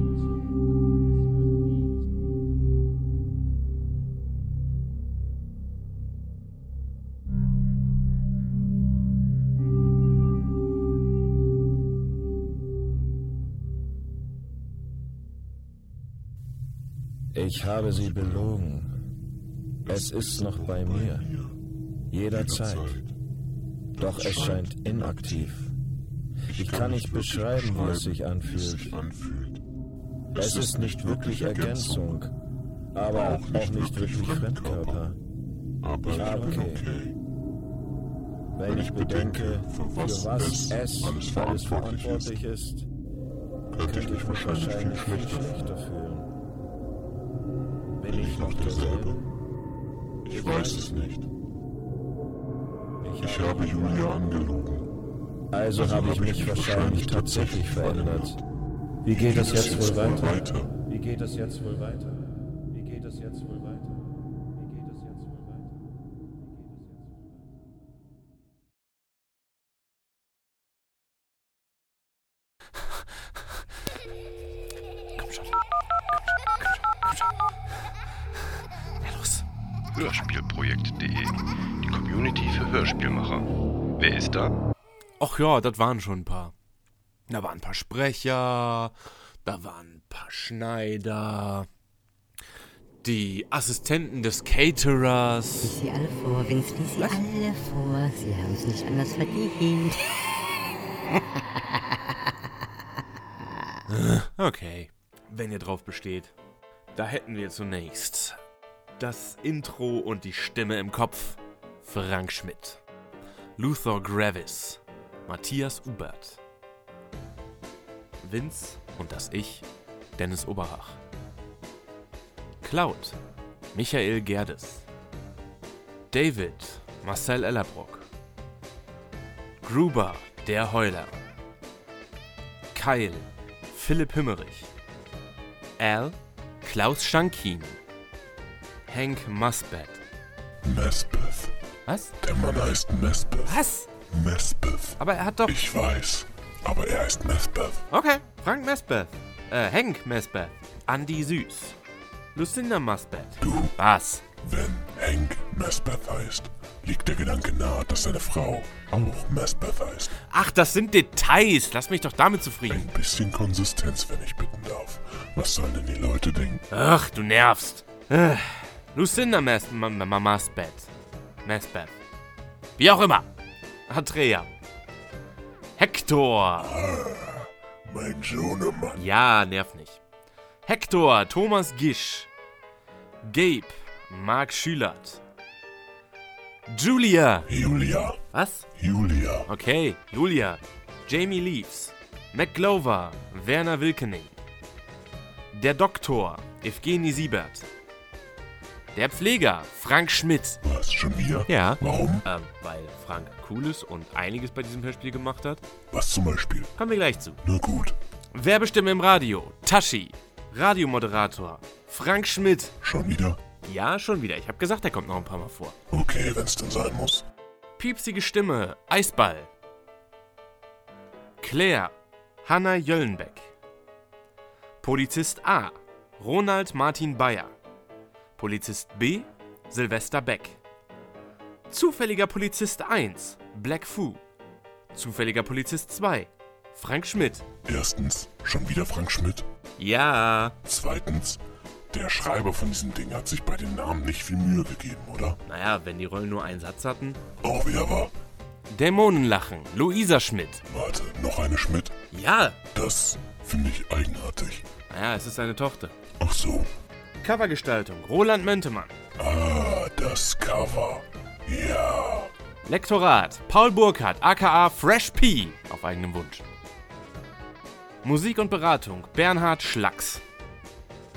zurückkommen. Ich habe sie belogen. Es ist noch bei mir. Jederzeit. Doch es scheint inaktiv. Ich kann nicht beschreiben, wie es sich anfühlt. Es ist nicht wirklich Ergänzung, aber auch nicht wirklich Fremdkörper. Ja, okay. Wenn ich bedenke, für was es alles verantwortlich ist, könnte ich mich wahrscheinlich viel schlechter fühlen. Bin ich noch derselbe? Ich weiß es nicht. Ich habe Julia angelogen. Also habe ich mich wahrscheinlich tatsächlich verändert. Wie geht es jetzt wohl weiter? Wie geht es jetzt wohl weiter? Wie geht es jetzt wohl weiter? Wie geht es jetzt wohl weiter? Komm schon. Komm schon. Ja, los. Hörspielprojekt punkt de, die Community für Hörspielmacher. Wer ist da? Ach ja, das waren schon ein paar. Da waren ein paar Sprecher, da waren ein paar Schneider, die Assistenten des Caterers. Lies sie alle vor, Vince, lies sie alle vor. Sie haben es nicht anders verdient. Okay, wenn ihr drauf besteht. Da hätten wir zunächst das Intro und die Stimme im Kopf. Frank Schmidt. Luther Gravis. Matthias Ubert. Vince und das Ich, Dennis Oberach. Cloud, Michael Gerdes. David, Marcel Ellerbrock. Gruber, der Heuler. Kyle, Philipp Himmerich. Al, Klaus Schankin. Hank Musbeth. Mesbeth. Was? Der Mann heißt Mesbeth. Was? Mesbeth. Aber er hat doch... Ich weiß, aber er heißt Mesbeth. Okay, Frank Mesbeth. Äh, Hank Mesbeth. Andy Süß. Lucinda Musbeth. Du. Was? Wenn Hank Mesbeth heißt, liegt der Gedanke nahe, dass seine Frau auch Mesbeth heißt. Ach, das sind Details. Lass mich doch damit zufrieden. Ein bisschen Konsistenz, wenn ich bitten darf. Was sollen denn die Leute denken? Ach, du nervst. Äh, Lucinda Mas Ma Ma Musbeth. Mesbeth. Wie auch immer. Andrea. Hector. Ah, mein Sohnemann. Ja, nerv nicht. Hector, Thomas Gisch. Gabe, Marc Schülert. Julia. Julia. Was? Julia. Okay, Julia. Jamie Leaves. McGlover, Werner Wilkening. Der Doktor, Evgeny Siebert. Der Pfleger, Frank Schmidt. Was, schon wieder? Ja. Warum? Ähm, weil Frank cool ist und einiges bei diesem Hörspiel gemacht hat. Was zum Beispiel? Kommen wir gleich zu. Na gut. Werbestimme im Radio, Tashi. Radiomoderator, Frank Schmidt. Schon wieder? Ja, schon wieder. Ich habe gesagt, er kommt noch ein paar Mal vor. Okay, wenn's denn sein muss. Piepsige Stimme, Eisball. Claire, Hanna Jöllenbeck. Polizist A, Ronald Martin Bayer. Polizist B, Silvester Beck. Zufälliger Polizist eins, Black Fu. Zufälliger Polizist zwei, Frank Schmidt. Erstens, schon wieder Frank Schmidt? Ja. Zweitens, der Schreiber von diesem Ding hat sich bei den Namen nicht viel Mühe gegeben, oder? Naja, wenn die Rollen nur einen Satz hatten. Auch wieder wahr. Dämonenlachen, Luisa Schmidt. Warte, noch eine Schmidt? Ja. Das finde ich eigenartig. Naja, es ist seine Tochter. Ach so. Covergestaltung, Roland Möntemann. Ah, das Cover. Ja. Lektorat, Paul Burkhardt, aka Fresh P, auf eigenem Wunsch. Musik und Beratung, Bernhard Schlacks.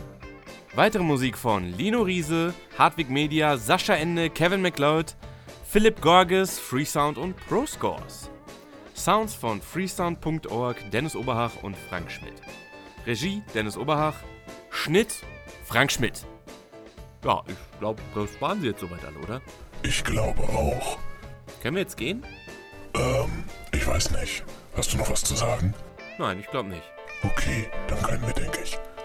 Weitere Musik von Lino Riese, Hartwig Media, Sascha Ende, Kevin MacLeod, Philipp Gorges, Freesound und ProScores. Sounds von freesound punkt org, Dennis Oberhach und Frank Schmidt. Regie Dennis Oberhach. Schnitt Frank Schmidt. Ja, ich glaube, das waren sie jetzt soweit alle, oder? Ich glaube auch. Können wir jetzt gehen? Ähm, ich weiß nicht. Hast du noch was zu sagen? Nein, ich glaube nicht. Okay, dann können wir, denke ich.